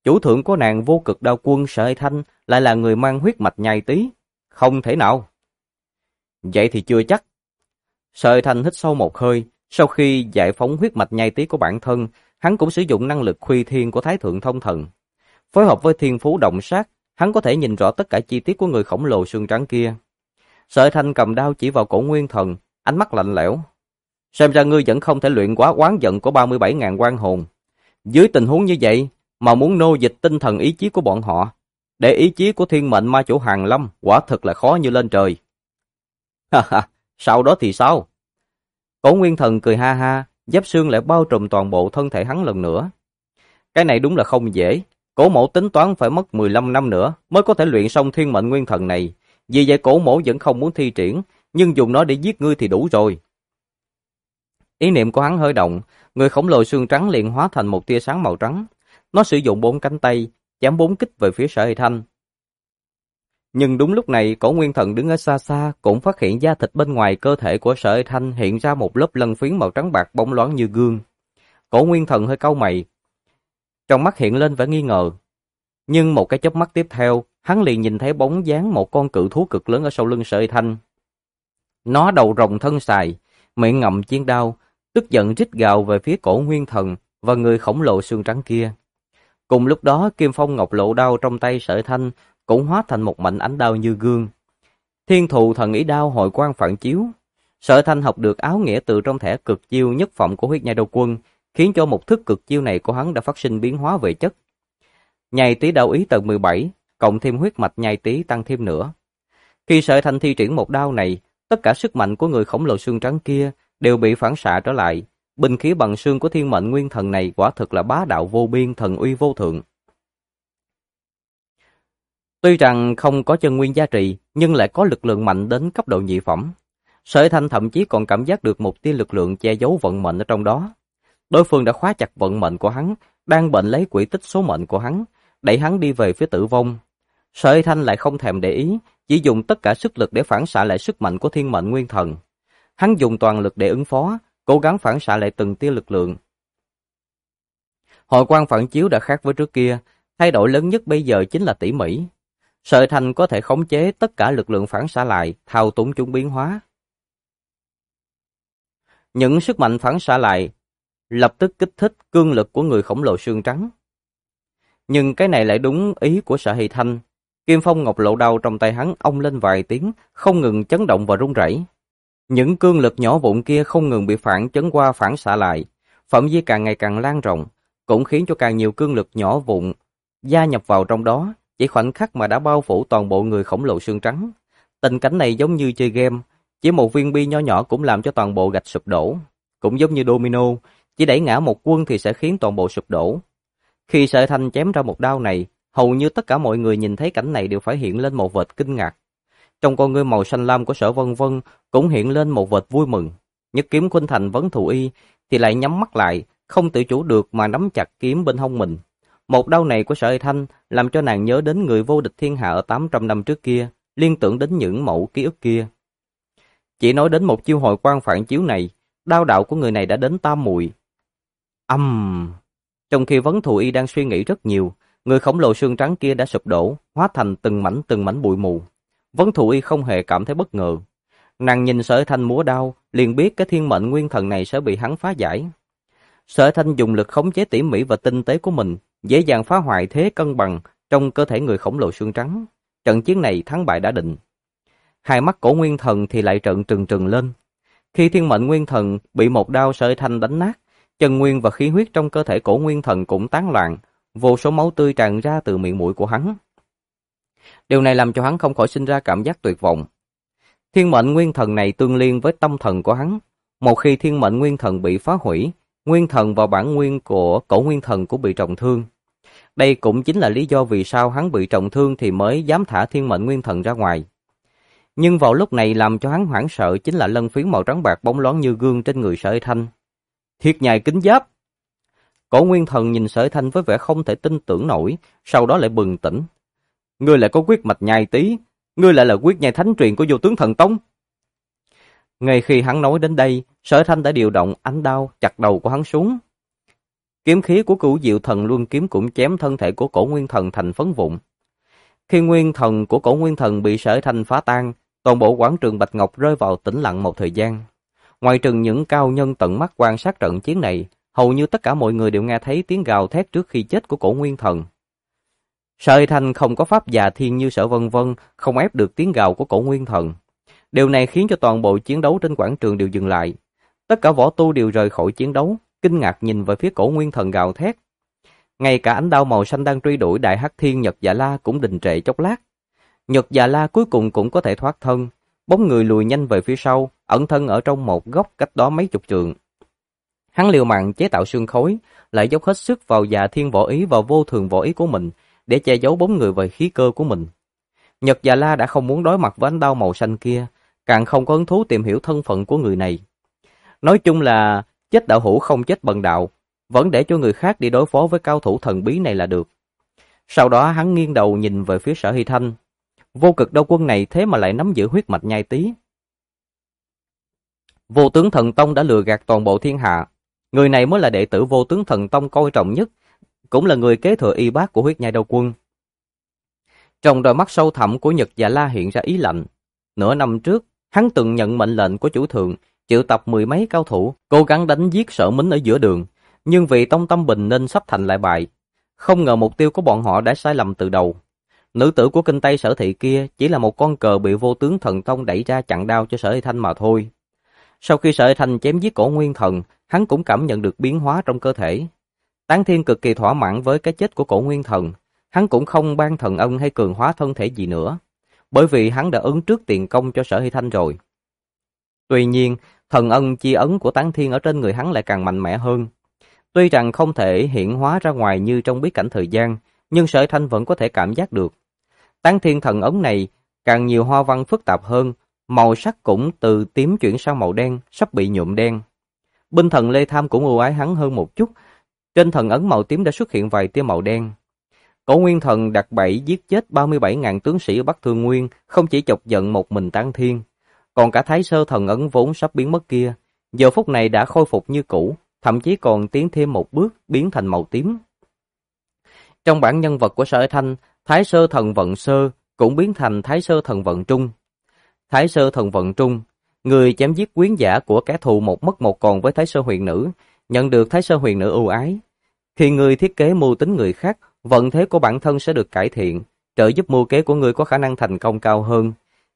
chủ thượng của nàng Vô Cực Đao Quân Sở Hải Thanh lại là người mang huyết mạch nhai tí. Không thể nào. Vậy thì chưa chắc. Sở Hải Thanh hít sâu một hơi, sau khi giải phóng huyết mạch nhai tí của bản thân, hắn cũng sử dụng năng lực khuy thiên của Thái Thượng Thông Thần. Phối hợp với thiên phú động sát, hắn có thể nhìn rõ tất cả chi tiết của người khổng lồ xương trắng kia. Sở Hải Thanh cầm đao chỉ vào Cổ Nguyên Thần, ánh mắt lạnh lẽo. Xem ra ngươi vẫn không thể luyện quá oán giận của 37.000 oan hồn. Dưới tình huống như vậy, mà muốn nô dịch tinh thần ý chí của bọn họ, để ý chí của thiên mệnh ma chủ Hàn Lâm quả thực là khó như lên trời. Ha ha, sau đó thì sao? Cổ Nguyên Thần cười ha ha, giáp xương lại bao trùm toàn bộ thân thể hắn lần nữa. Cái này đúng là không dễ, Cổ mộ tính toán phải mất 15 năm nữa mới có thể luyện xong thiên mệnh nguyên thần này. Vì vậy Cổ mộ vẫn không muốn thi triển, nhưng dùng nó để giết ngươi thì đủ rồi. Ý niệm của hắn hơi động, người khổng lồ xương trắng liền hóa thành một tia sáng màu trắng. Nó sử dụng 4 cánh tay, chém 4 kích về phía Sở Hải Thanh. Nhưng đúng lúc này, Cổ Nguyên Thần đứng ở xa xa cũng phát hiện da thịt bên ngoài cơ thể của Sở Hải Thanh hiện ra một lớp lân phiến màu trắng bạc bóng loáng như gương. Cổ Nguyên Thần hơi cau mày, trong mắt hiện lên vẻ nghi ngờ. Nhưng một cái chớp mắt tiếp theo, hắn liền nhìn thấy bóng dáng một con cự thú cực lớn ở sau lưng Sở Hải Thanh. Nó đầu rồng thân xài, miệng ngậm chiến đao, tức giận rít gào về phía Cổ Nguyên Thần và người khổng lồ xương trắng kia. Cùng lúc đó, Kim Phong Ngọc Lộ đao trong tay Sở Hải Thanh cũng hóa thành một mảnh ánh đao như gương. Thiên Thù Thần Ý Đao hội quang phản chiếu. Sở Hải Thanh học được áo nghĩa từ trong thẻ cực chiêu nhất phẩm của Huyết Nhai Đao Quân, khiến cho một thức cực chiêu này của hắn đã phát sinh biến hóa về chất. Nhai tí đao ý tầng 17, cộng thêm huyết mạch nhai tí tăng thêm nữa. Khi Sở Hải Thanh thi triển một đao này, tất cả sức mạnh của người khổng lồ xương trắng kia đều bị phản xạ trở lại. Binh khí bằng xương của thiên mệnh nguyên thần này quả thực là bá đạo vô biên, thần uy vô thượng. Tuy rằng không có chân nguyên giá trị, nhưng lại có lực lượng mạnh đến cấp độ nhị phẩm. Sở Hải Thanh thậm chí còn cảm giác được một tia lực lượng che giấu vận mệnh ở trong đó. Đối phương đã khóa chặt vận mệnh của hắn, đang bệnh lấy quỹ tích số mệnh của hắn, đẩy hắn đi về phía tử vong. Sở Hải Thanh lại không thèm để ý, chỉ dùng tất cả sức lực để phản xạ lại sức mạnh của thiên mệnh nguyên thần. Hắn dùng toàn lực để ứng phó, cố gắng phản xạ lại từng tia lực lượng. Hội quang phản chiếu đã khác với trước kia, thay đổi lớn nhất bây giờ chính là tỉ mỉ. Sở Hải Thanh có thể khống chế tất cả lực lượng phản xạ lại, thao túng chúng biến hóa. Những sức mạnh phản xạ lại lập tức kích thích cương lực của người khổng lồ xương trắng. Nhưng cái này lại đúng ý của Sở Hải Thanh. Kim Phong Ngọc Lộ đao trong tay hắn ong lên vài tiếng, không ngừng chấn động và rung rẩy. Những cương lực nhỏ vụn kia không ngừng bị phản chấn qua phản xạ lại, phạm vi càng ngày càng lan rộng, cũng khiến cho càng nhiều cương lực nhỏ vụn gia nhập vào trong đó, chỉ khoảnh khắc mà đã bao phủ toàn bộ người khổng lồ xương trắng. Tình cảnh này giống như chơi game, chỉ một viên bi nho nhỏ cũng làm cho toàn bộ gạch sụp đổ, cũng giống như domino, chỉ đẩy ngã một quân thì sẽ khiến toàn bộ sụp đổ. Khi Sở Hải Thanh chém ra một đao này, hầu như tất cả mọi người nhìn thấy cảnh này đều phải hiện lên một vệt kinh ngạc. Trong con ngươi màu xanh lam của Sở Vân Vân cũng hiện lên một vệt vui mừng. Nhất kiếm khuynh thành Vấn Thù Y thì lại nhắm mắt lại, không tự chủ được mà nắm chặt kiếm bên hông mình. Một đao này của Sở Hải Thanh làm cho nàng nhớ đến người vô địch thiên hạ ở 800 năm trước kia, liên tưởng đến những mẫu ký ức kia. Chỉ nói đến một chiêu hồi quang phản chiếu này, đao đạo của người này đã đến tam muội. Trong khi Vấn Thù Y đang suy nghĩ rất nhiều, người khổng lồ xương trắng kia đã sụp đổ, hóa thành từng mảnh bụi mù. Vấn Thù Y không hề cảm thấy bất ngờ. Nàng nhìn Sở Hải Thanh múa đao, liền biết cái thiên mệnh nguyên thần này sẽ bị hắn phá giải. Sở Hải Thanh dùng lực khống chế tỉ mỉ và tinh tế của mình, dễ dàng phá hoại thế cân bằng trong cơ thể người khổng lồ xương trắng. Trận chiến này thắng bại đã định. Hai mắt Cổ Nguyên Thần thì lại trợn trừng trừng lên. Khi thiên mệnh nguyên thần bị một đao Sở Hải Thanh đánh nát, chân nguyên và khí huyết trong cơ thể Cổ Nguyên Thần cũng tán loạn, vô số máu tươi tràn ra từ miệng mũi của hắn. Điều này làm cho hắn không khỏi sinh ra cảm giác tuyệt vọng. Thiên mệnh nguyên thần này tương liên với tâm thần của hắn. Một khi thiên mệnh nguyên thần bị phá hủy, nguyên thần và bản nguyên của Cổ Nguyên Thần cũng bị trọng thương. Đây cũng chính là lý do vì sao hắn bị trọng thương thì mới dám thả thiên mệnh nguyên thần ra ngoài. Nhưng vào lúc này làm cho hắn hoảng sợ chính là lân phiến màu trắng bạc bóng loáng như gương trên người Sở Hải Thanh. Thiết nhai kính giáp. Cổ Nguyên Thần nhìn Sở Hải Thanh với vẻ không thể tin tưởng nổi, sau đó lại bừng tỉnh. Ngươi lại có quyết mạch nhai tí, ngươi lại là quyết nhai thánh truyền của Vô Tướng Thần Tông. Ngay khi hắn nói đến đây, Sở Hải Thanh đã điều động ánh đao chặt đầu của hắn xuống. Kiếm khí của Cửu Diệu Thần Luân kiếm cũng chém thân thể của Cổ Nguyên Thần thành phấn vụn. Khi nguyên thần của Cổ Nguyên Thần bị Sở Thanh phá tan, toàn bộ quảng trường Bạch Ngọc rơi vào tĩnh lặng một thời gian. Ngoài trừ những cao nhân tận mắt quan sát trận chiến này, hầu như tất cả mọi người đều nghe thấy tiếng gào thét trước khi chết của Cổ Nguyên Thần. Sở Thanh không có pháp già thiên như Sở Vân Vân, không ép được tiếng gào của Cổ Nguyên Thần. Điều này khiến cho toàn bộ chiến đấu trên quảng trường đều dừng lại. Tất cả võ tu đều rời khỏi chiến đấu, kinh ngạc nhìn về phía Cổ Nguyên Thần gào thét. Ngay cả ánh đao màu xanh đang truy đuổi Đại Hắc Thiên Nhật Dạ La cũng đình trệ chốc lát. Nhật Dạ La cuối cùng cũng có thể thoát thân, bóng người lùi nhanh về phía sau, ẩn thân ở trong một góc cách đó mấy chục trượng. Hắn liều mạng chế tạo sương khói, lại dốc hết sức vào Dạ Thiên võ ý và Vô Thường võ ý của mình để che giấu bóng người và khí cơ của mình. Nhật Dạ La đã không muốn đối mặt với ánh đao màu xanh kia, càng không có hứng thú tìm hiểu thân phận của người này. Nói chung là chết đạo hữu không chết bần đạo, vẫn để cho người khác đi đối phó với cao thủ thần bí này là được. Sau đó hắn nghiêng đầu nhìn về phía Sở Hy Thanh. Vô Cực Đao Quân này thế mà lại nắm giữ huyết mạch nhai tí. Vô Tướng Thần Tông đã lừa gạt toàn bộ thiên hạ. Người này mới là đệ tử Vô Tướng Thần Tông coi trọng nhất, cũng là người kế thừa y bát của huyết nhai đao quân. Trong đôi mắt sâu thẳm của Nhật Dạ La hiện ra ý lạnh. Nửa năm trước, hắn từng nhận mệnh lệnh của chủ thượng, triệu tập mười mấy cao thủ, cố gắng đánh giết Sở Mính ở giữa đường, nhưng vì Tông Tâm Bình nên sắp thành lại bại. Không ngờ mục tiêu của bọn họ đã sai lầm từ đầu. Nữ tử của kinh Tây Sở Thị kia chỉ là một con cờ bị Vô Tướng Thần Tông đẩy ra chặn đao cho Sở Hy Thanh mà thôi. Sau khi Sở Hy Thanh chém giết Cổ Nguyên Thần, hắn cũng cảm nhận được biến hóa trong cơ thể. Tán Thiên cực kỳ thỏa mãn với cái chết của Cổ Nguyên Thần, hắn cũng không ban thần ân hay cường hóa thân thể gì nữa, bởi vì hắn đã ứng trước tiền công cho Sở Hy Thanh rồi. Tuy nhiên, thần ân chi ấn của Tán Thiên ở trên người hắn lại càng mạnh mẽ hơn. Tuy rằng không thể hiện hóa ra ngoài như trong bí cảnh thời gian, nhưng Sở Hy Thanh vẫn có thể cảm giác được. Tán Thiên thần ấn này càng nhiều hoa văn phức tạp hơn, màu sắc cũng từ tím chuyển sang màu đen, sắp bị nhuộm đen. Binh thần Lê Tham cũng ưu ái hắn hơn một chút, trên thần ấn màu tím đã xuất hiện vài tia màu đen. Cổ Nguyên Thần đặt bẫy giết chết 37.000 tướng sĩ ở Bắc Thương Nguyên, không chỉ chọc giận một mình Tán Thiên, còn cả Thái Sơ thần ấn vốn sắp biến mất kia, giờ phút này đã khôi phục như cũ, thậm chí còn tiến thêm một bước biến thành màu tím. Trong bản nhân vật của Sở Hy Thanh, Thái Sơ thần vận sơ cũng biến thành Thái Sơ thần vận trung. Thái Sơ thần vận trung, người chém giết quyến giả của kẻ thù một mất một còn với Thái Sơ huyền nữ, nhận được Thái Sơ huyền nữ ưu ái. Khi người thiết kế mưu tính người khác, vận thế của bản thân sẽ được cải thiện, trợ giúp mưu kế của người có khả năng thành công cao hơn.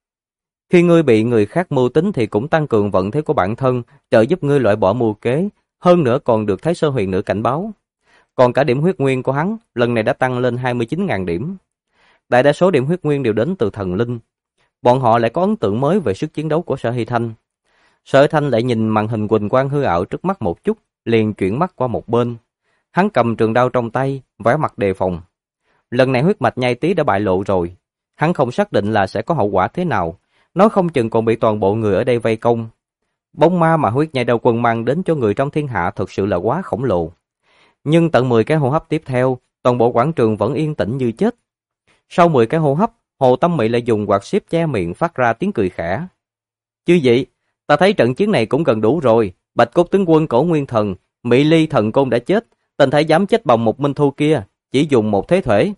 Khi ngươi bị người khác mưu tính thì cũng tăng cường vận thế của bản thân, trợ giúp ngươi loại bỏ mưu kế, hơn nữa còn được Thái Sơ huyền nữ cảnh báo. Còn cả điểm huyết nguyên của hắn, lần này đã tăng lên 29.000 điểm. Đại đa số điểm huyết nguyên đều đến từ thần linh. Bọn họ lại có ấn tượng mới về sức chiến đấu của Sở Hy Thanh. Sở Hy Thanh lại nhìn màn hình quỳnh quang hư ảo trước mắt một chút, liền chuyển mắt qua một bên. Hắn cầm trường đao trong tay, vẻ mặt đề phòng. Lần này huyết mạch nhai tí đã bại lộ rồi. Hắn không xác định là sẽ có hậu quả thế nào, nói không chừng còn bị toàn bộ người ở đây vây công. Bóng ma mà huyết nhai đao quân mang đến cho người trong thiên hạ thực sự là quá khổng lồ. Nhưng tận 10 cái hô hấp tiếp theo, toàn bộ quảng trường vẫn yên tĩnh như chết. Sau 10 cái hô hấp, Hồ Tâm Mị lại dùng quạt xếp che miệng phát ra tiếng cười khẽ. Chứ vậy, ta thấy trận chiến này cũng gần đủ rồi. Bạch Cốt tướng quân Cổ Nguyên Thần, Mị Ly thần côn đã chết, tên thái giám chết bồng một Minh Thu kia, chỉ dùng một thế thể.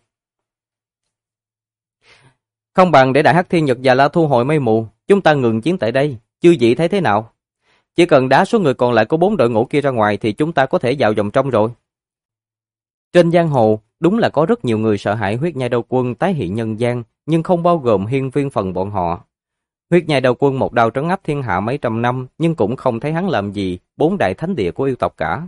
Không bằng để Đại Hắc Thiên Nhật Dạ La thu hồi mây mù, chúng ta ngừng chiến tại đây, chư vị thấy thế nào? Chỉ cần đá số người còn lại của 4 đội ngũ kia ra ngoài thì chúng ta có thể vào vòng trong rồi. Trên giang hồ, đúng là có rất nhiều người sợ hãi huyết nhai đao quân tái hiện nhân gian, nhưng không bao gồm Hiên Viên phần bọn họ. Huyết nhai đao quân một đao trấn áp thiên hạ mấy trăm năm, nhưng cũng không thấy hắn làm gì 4 đại thánh địa của yêu tộc cả.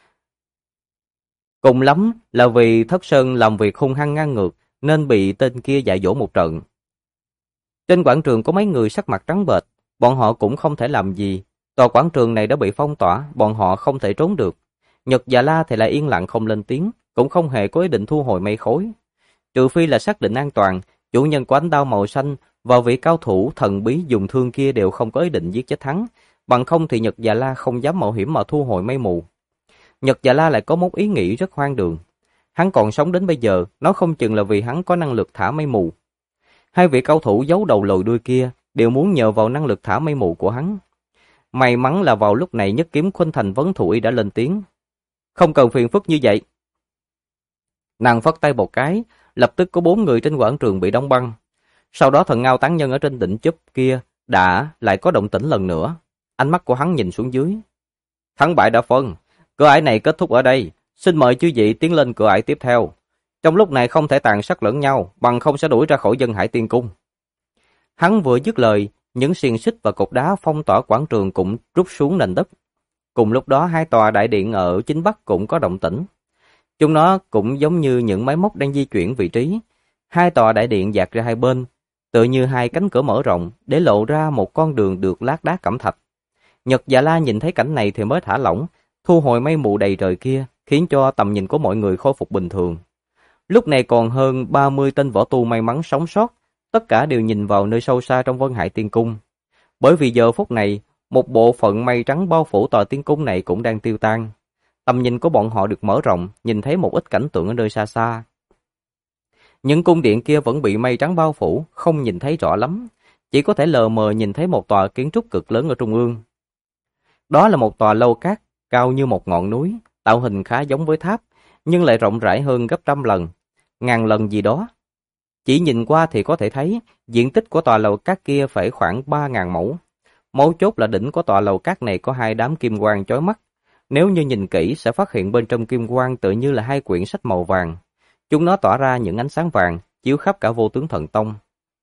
Cùng lắm là vì Thất Sơn làm việc hung hăng ngang ngược, nên bị tên kia dạy dỗ một trận. Trên quảng trường có mấy người sắc mặt trắng bệch, bọn họ cũng không thể làm gì. Tòa quảng trường này đã bị phong tỏa, bọn họ không thể trốn được. Nhật Dạ La thì lại yên lặng không lên tiếng, cũng không hề có ý định thu hồi mây khối. Trừ phi là xác định an toàn, chủ nhân của ánh đao màu xanh và vị cao thủ thần bí dùng thương kia đều không có ý định giết chết hắn, bằng không thì Nhật Dạ La không dám mạo hiểm mà thu hồi mây mù. Nhật Dạ La lại có một ý nghĩ rất hoang đường. Hắn còn sống đến bây giờ, nó không chừng là vì hắn có năng lực thả mây mù. Hai vị cao thủ giấu đầu lòi đuôi kia đều muốn nhờ vào năng lực thả mây mù của hắn. May mắn là vào lúc này Nhất Kiếm Khuynh Thành Vấn Thụ Y đã lên tiếng. không cần phiền phức như vậy. Nàng phất tay một cái, lập tức có 4 người trên quảng trường bị đóng băng. Sau đó thần ngao tán nhân ở trên đỉnh chóp kia đã lại có động tĩnh lần nữa. Ánh mắt của hắn nhìn xuống dưới. Thắng bại đã phân, cửa ải này kết thúc ở đây. Xin mời chư vị tiến lên cửa ải tiếp theo. Trong lúc này không thể tàn sát lẫn nhau, bằng không sẽ đuổi ra khỏi Dân Hải Tiên Cung. Hắn vừa dứt lời, những xiềng xích và cột đá phong tỏa quảng trường cũng rút xuống nền đất. Cùng lúc đó 2 tòa đại điện ở chính bắc cũng có động tĩnh. Chúng nó cũng giống như những máy móc đang di chuyển vị trí. 2 tòa đại điện dạt ra hai bên, tựa như 2 cánh cửa mở rộng để lộ ra một con đường được lát đá cẩm thạch. Nhật Dạ La nhìn thấy cảnh này thì mới thả lỏng, thu hồi mây mù đầy trời kia, khiến cho tầm nhìn của mọi người khôi phục bình thường. Lúc này còn hơn 30 tên võ tu may mắn sống sót, tất cả đều nhìn vào nơi sâu xa trong Vân Hải Tiên Cung. Bởi vì giờ phút này, một bộ phận mây trắng bao phủ tòa tiên cung này cũng đang tiêu tan. Tầm nhìn của bọn họ được mở rộng, nhìn thấy một ít cảnh tượng ở nơi xa xa. Những cung điện kia vẫn bị mây trắng bao phủ, không nhìn thấy rõ lắm, chỉ có thể lờ mờ nhìn thấy một tòa kiến trúc cực lớn ở trung ương. Đó là một tòa lâu cát, cao như một ngọn núi, tạo hình khá giống với tháp, nhưng lại rộng rãi hơn gấp trăm lần, ngàn lần gì đó. Chỉ nhìn qua thì có thể thấy, diện tích của tòa lầu cát kia phải khoảng 3.000 mẫu. Mấu chốt là đỉnh của tòa lầu cát này có 2 đám kim quang chói mắt. Nếu như nhìn kỹ sẽ phát hiện bên trong kim quang tự như là 2 quyển sách màu vàng. Chúng nó tỏa ra những ánh sáng vàng, chiếu khắp cả Vô Tướng Thần Tông.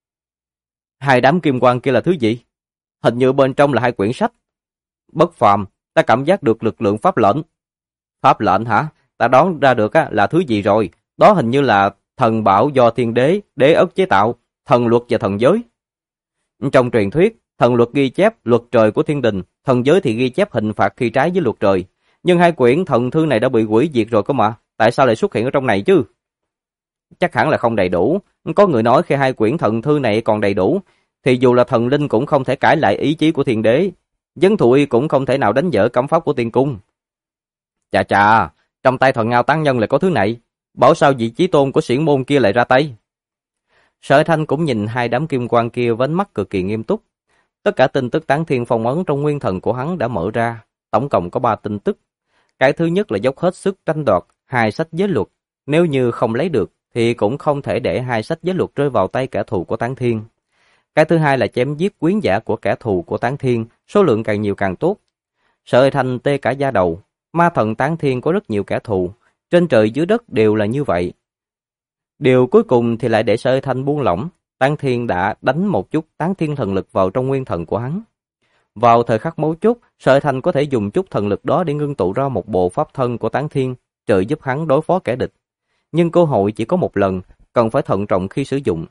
2 đám kim quang kia là thứ gì? Hình như bên trong là 2 quyển sách. Bất phàm, ta cảm giác được lực lượng pháp lệnh. Pháp lệnh hả? Ta đoán ra được là thứ gì rồi. Đó hình như là thần bảo do thiên đế, đế ất chế tạo, thần luật và thần giới. Trong truyền thuyết, thần luật ghi chép luật trời của thiên đình, thần giới thì ghi chép hình phạt khi trái với luật trời. Nhưng 2 quyển thần thư này đã bị hủy diệt rồi cơ mà, tại sao lại xuất hiện ở trong này chứ? Chắc hẳn là không đầy đủ. Có người nói khi 2 quyển thần thư này còn đầy đủ, thì dù là thần linh cũng không thể cãi lại ý chí của thiên đế. Dân thụy cũng không thể nào đánh vỡ cấm pháp của tiên cung. Chà chà, trong tay thần ngao tán nhân lại có thứ này. Bảo sao vị chí tôn của xiển môn kia lại ra tay? Sở Thanh cũng nhìn 2 đám kim quang kia với ánh mắt cực kỳ nghiêm túc. Tất cả tin tức tán thiên phong ấn trong nguyên thần của hắn đã mở ra, tổng cộng có 3 tin tức. Cái thứ nhất là dốc hết sức tranh đoạt 2 sách giới luật, nếu như không lấy được thì cũng không thể để 2 sách giới luật rơi vào tay kẻ thù của Tán Thiên. Cái thứ hai là chém giết quyến giả của kẻ thù của Tán Thiên, số lượng càng nhiều càng tốt. Sở Thanh tê cả da đầu, ma thần Tán Thiên có rất nhiều kẻ thù, trên trời dưới đất đều là như vậy. Điều cuối cùng thì lại để Sở Thanh buông lỏng, Tán Thiên đã đánh một chút Tán Thiên thần lực vào trong nguyên thần của hắn. Vào thời khắc mấu chốt, Sở Thanh có thể dùng chút thần lực đó để ngưng tụ ra một bộ pháp thân của Tán Thiên, trợ giúp hắn đối phó kẻ địch. Nhưng cơ hội chỉ có một lần, cần phải thận trọng khi sử dụng.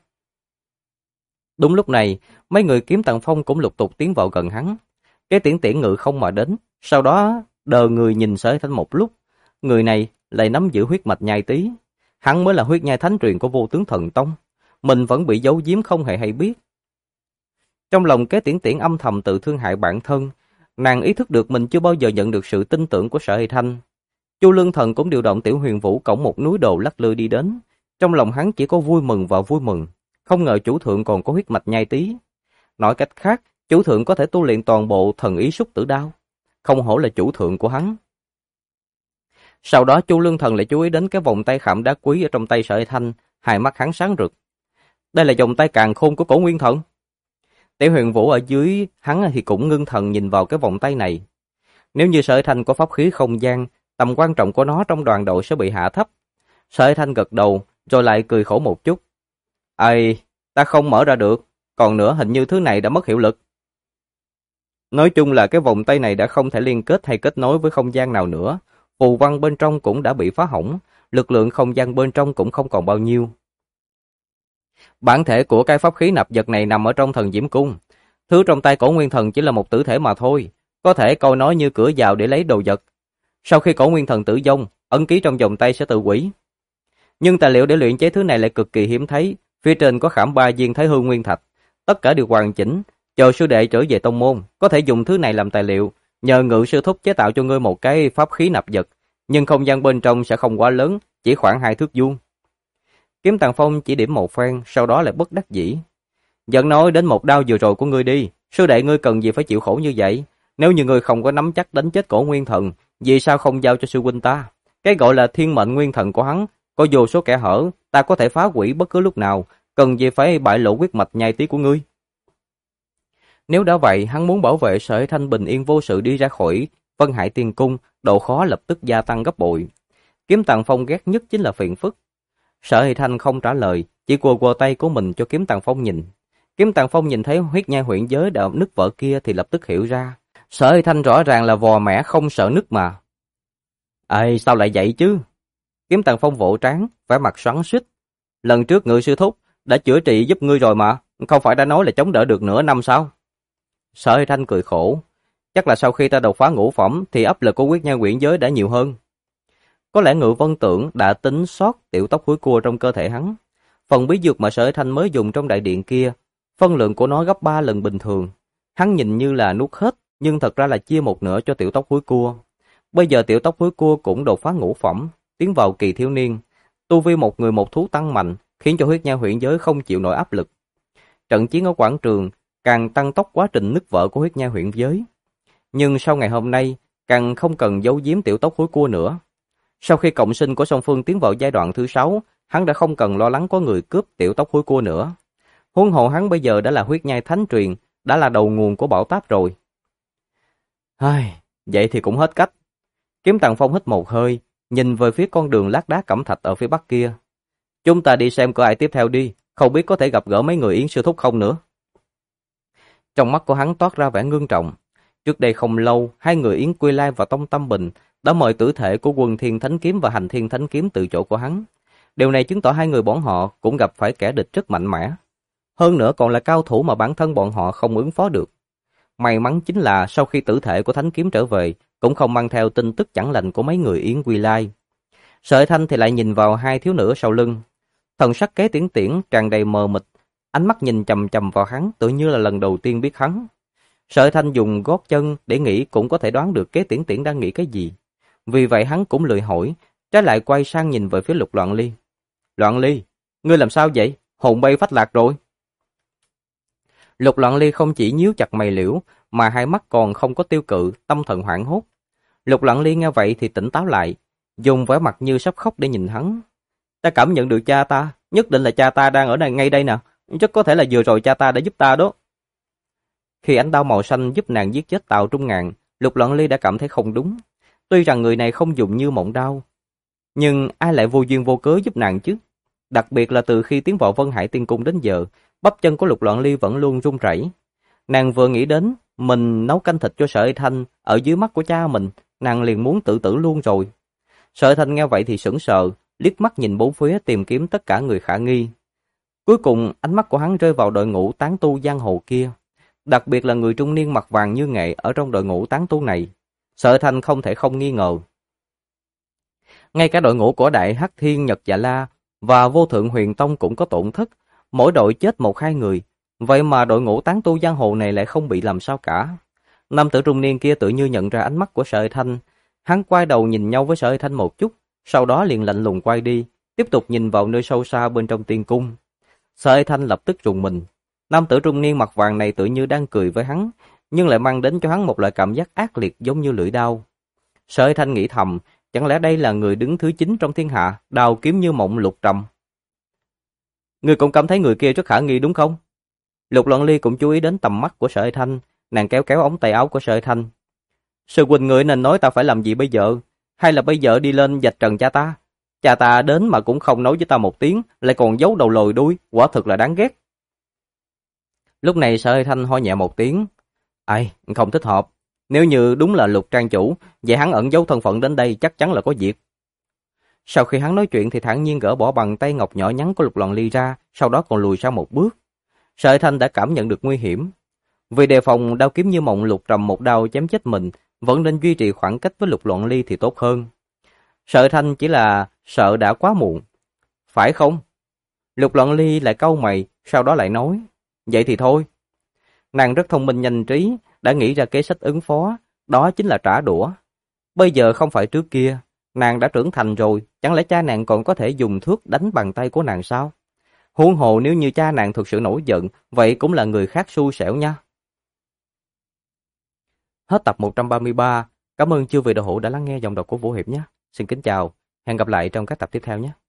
Đúng lúc này, mấy người kiếm Tần Phong cũng lục tục tiến vào gần hắn. Cái tiễn ngự không mà đến, sau đó đờ người nhìn Sở Thanh một lúc. Người này lại nắm giữ huyết mạch nhai tý. Hắn mới là huyết nhai thánh truyền của Vô Tướng Thần Tông. Mình vẫn bị giấu giếm không hề hay biết. Trong lòng cái tiễn âm thầm tự thương hại bản thân, nàng ý thức được mình chưa bao giờ nhận được sự tin tưởng của Sở Thanh. Chu Lương Thần cũng điều động Tiểu Huyền Vũ cõng một núi đồ lắc lư đi đến. Trong lòng hắn chỉ có vui mừng và vui mừng. Không ngờ chủ thượng còn có huyết mạch nhai tý. Nói cách khác, chủ thượng có thể tu luyện toàn bộ thần ý xúc tử đao. Không hổ là chủ thượng của hắn. Sau đó Chu Lương Thần lại chú ý đến cái vòng tay khảm đá quý ở trong tay Sở Thanh, hai mắt hắn sáng rực. Đây là vòng tay càn khôn của Cổ Nguyên Thần. Tiểu Huyền Vũ ở dưới hắn thì cũng ngưng thần nhìn vào cái vòng tay này. Nếu như Sở Thanh có pháp khí không gian, tầm quan trọng của nó trong đoàn đội sẽ bị hạ thấp. Sở Thanh gật đầu, rồi lại cười khổ một chút. Ây, ta không mở ra được, còn nữa hình như thứ này đã mất hiệu lực. Nói chung là cái vòng tay này đã không thể liên kết hay kết nối với không gian nào nữa. Phù văn bên trong cũng đã bị phá hỏng, lực lượng không gian bên trong cũng không còn bao nhiêu. Bản thể của cái pháp khí nạp vật này nằm ở trong Thần Diễm Cung. Thứ trong tay Cổ Nguyên Thần chỉ là một tử thể mà thôi, có thể coi nó như cửa vào để lấy đồ vật. Sau khi Cổ Nguyên Thần tử vong, ấn ký trong vòng tay sẽ tự hủy. Nhưng tài liệu để luyện chế thứ này lại cực kỳ hiếm thấy, phía trên có khảm 3 viên Thái Hư Nguyên Thạch, tất cả đều hoàn chỉnh, chờ sư đệ trở về tông môn, có thể dùng thứ này làm tài liệu, nhờ Ngự sư thúc chế tạo cho ngươi một cái pháp khí nạp vật, nhưng không gian bên trong sẽ không quá lớn, chỉ khoảng 2 thước vuông. Kiếm Tàng Phong chỉ điểm một phen, sau đó lại bất đắc dĩ. Vẫn nói đến một đao vừa rồi của ngươi đi, sư đệ ngươi cần gì phải chịu khổ như vậy, Nếu như ngươi không có nắm chắc đánh chết Cổ Nguyên Thần, vì sao không giao cho sư huynh ta? Cái gọi là thiên mệnh nguyên thần của hắn, có vô số kẻ hở, ta có thể phá hủy bất cứ lúc nào, cần gì phải bại lộ huyết mạch nhai tí của ngươi. Nếu đã vậy, hắn muốn bảo vệ Sở Thanh bình yên vô sự đi ra khỏi Vân Hải Tiên Cung, độ khó lập tức gia tăng gấp bội. Kiếm Tàng Phong ghét nhất chính là phiền phức. Sở Thanh không trả lời, chỉ quờ tay của mình cho Kiếm Tàng Phong nhìn. Kiếm Tàng Phong nhìn thấy huyết nhai huyện giới đã nứt vỡ kia thì lập tức hiểu ra. Sở Thanh rõ ràng là vò mẻ không sợ nứt mà. Ê, sao lại vậy chứ? Kiếm Tàng Phong vỗ trán, vẻ mặt xoắn xuýt. Lần trước Ngự sư thúc đã chữa trị giúp ngươi rồi mà, không phải đã nói là chống đỡ được nửa năm sao? Sở Thanh cười khổ. Chắc là sau khi ta đột phá ngũ phẩm thì áp lực của huyết nhai huyện giới đã nhiều hơn. Có lẽ Ngự Vân Tưởng đã tính sót tiểu tóc húi cua trong cơ thể hắn. Phần bí dược mà Sở Thanh mới dùng trong đại điện kia, phân lượng của nó gấp 3 lần bình thường. Hắn nhìn như là nuốt hết, nhưng thật ra là chia một nửa cho tiểu tóc húi cua. Bây giờ tiểu tóc húi cua cũng đột phá ngũ phẩm, tiến vào kỳ thiếu niên. Tu vi một người một thú tăng mạnh, khiến cho huyết nhai huyện giới không chịu nổi áp lực. Trận chiến ở quảng trường càng tăng tốc quá trình nứt vỡ của huyết nhai huyện giới. Nhưng sau ngày hôm nay, càng không cần giấu giếm tiểu tóc húi cua nữa. Sau khi cộng sinh của song phương tiến vào giai đoạn thứ 6, hắn đã không cần lo lắng có người cướp tiểu tóc húi cua nữa. Huống hồ hắn bây giờ đã là huyết nhai thánh truyền, đã là đầu nguồn của bão táp rồi. Vậy thì cũng hết cách. Kiếm Tàng Phong hít một hơi, nhìn về phía con đường lát đá cẩm thạch ở phía bắc kia. Chúng ta đi xem có ai tiếp theo đi, không biết có thể gặp gỡ mấy người Yến sư thúc không nữa. Trong mắt của hắn toát ra vẻ ngưng trọng. Trước đây không lâu, hai người Yến Quy Lai và Tông Tâm Bình đã mời tử thể của Quân Thiên Thánh Kiếm và Hành Thiên Thánh Kiếm từ chỗ của hắn. Điều này chứng tỏ hai người bọn họ cũng gặp phải kẻ địch rất mạnh mẽ. Hơn nữa còn là cao thủ mà bản thân bọn họ không ứng phó được. May mắn chính là sau khi tử thể của Thánh Kiếm trở về, cũng không mang theo tin tức chẳng lành của mấy người Yến Quy Lai. Sợi Thanh thì lại nhìn vào hai thiếu nữ sau lưng. Thần sắc Kế Tiễn Tiễn tràn đầy mờ mịt, ánh mắt nhìn chằm chằm vào hắn tự như là lần đầu tiên biết hắn. Sợi Thanh dùng gót chân để nghĩ cũng có thể đoán được Kế Tiễn Tiễn đang nghĩ cái gì. Vì vậy hắn cũng lười hỏi, trái lại quay sang nhìn về phía Lục Loạn Ly. Loạn Ly, ngươi làm sao vậy? Hồn bay phách lạc rồi. Lục Loạn Ly không chỉ nhíu chặt mày liễu, mà hai mắt còn không có tiêu cự, tâm thần hoảng hốt. Lục Loạn Ly nghe vậy thì tỉnh táo lại, dùng vẻ mặt như sắp khóc để nhìn hắn. Ta cảm nhận được cha ta, nhất định là cha ta đang ở đây ngay đây nè, chắc có thể là vừa rồi cha ta đã giúp ta đó. Khi ánh đao màu xanh giúp nàng giết chết Tào Trung Ngạn, Lục Loạn Ly đã cảm thấy không đúng. Tuy rằng người này không dùng như mộng đao, nhưng ai lại vô duyên vô cớ giúp nàng chứ? Đặc biệt là từ khi tiến vào Vân Hải Tiên Cung đến giờ, bắp chân của Lục Loạn Ly vẫn luôn run rẩy. Nàng vừa nghĩ đến mình nấu canh thịt cho Sở Thanh ở dưới mắt của cha mình, nàng liền muốn tự tử luôn rồi. Sở Thanh nghe vậy thì sững sờ, liếc mắt nhìn bốn phía tìm kiếm tất cả người khả nghi. Cuối cùng ánh mắt của hắn rơi vào đội ngũ tán tu giang hồ kia, đặc biệt là người trung niên mặt vàng như nghệ ở trong đội ngũ tán tu này. Sở Thanh không thể không nghi ngờ. Ngay cả đội ngũ của Đại Hắc Thiên Nhật Dạ La và Vô Thượng Huyền Tông cũng có tổn thất, mỗi đội chết 1-2 người, vậy mà đội ngũ tán tu giang hồ này lại không bị làm sao cả. Nam tử trung niên kia tự như nhận ra ánh mắt của Sở Thanh, hắn quay đầu nhìn nhau với Sở Thanh một chút, sau đó liền lạnh lùng quay đi, tiếp tục nhìn vào nơi sâu xa bên trong tiên cung. Sở Thanh lập tức rùng mình. Nam tử trung niên mặt vàng này tự như đang cười với hắn, nhưng lại mang đến cho hắn một loại cảm giác ác liệt giống như lưỡi đao. Sở Thanh nghĩ thầm, chẳng lẽ đây là người đứng thứ 9 trong thiên hạ, đao kiếm như mộng Lục Trầm. Ngươi cũng cảm thấy người kia rất khả nghi đúng không? Lục Loạn Ly cũng chú ý đến tầm mắt của Sở Thanh, nàng kéo kéo ống tay áo của Sở Thanh. Sư huynh người nên nói ta phải làm gì bây giờ? Hay là bây giờ đi lên vạch trần cha ta? Cha ta đến mà cũng không nói với ta một tiếng, lại còn giấu đầu lồi đuôi, quả thực là đáng ghét. Lúc này Sở Thanh ho nhẹ một tiếng. Ai, không thích hợp. Nếu như đúng là Lục trang chủ, vậy hắn ẩn giấu thân phận đến đây chắc chắn là có việc. Sau khi hắn nói chuyện thì thản nhiên gỡ bỏ bàn tay ngọc nhỏ nhắn của Lục Loạn Ly ra, sau đó còn lùi sang một bước. Sở Thanh đã cảm nhận được nguy hiểm. Vì đề phòng đao kiếm như mộng Lục Trầm một đao chém chết mình, vẫn nên duy trì khoảng cách với Lục Loạn Ly thì tốt hơn. Sở Thanh chỉ là sợ đã quá muộn. Phải không? Lục Loạn Ly lại cau mày, sau đó lại nói. Vậy thì thôi. Nàng rất thông minh nhanh trí, đã nghĩ ra kế sách ứng phó, đó chính là trả đũa. Bây giờ không phải trước kia, nàng đã trưởng thành rồi, chẳng lẽ cha nàng còn có thể dùng thước đánh bàn tay của nàng sao? Huống hồ nếu như cha nàng thực sự nổi giận, vậy cũng là người khác xui xẻo nha. Hết tập 133. Cảm ơn chư vị đạo hữu đã lắng nghe giọng đọc của Vũ Hiệp nhé. Xin kính chào, hẹn gặp lại trong các tập tiếp theo nhé.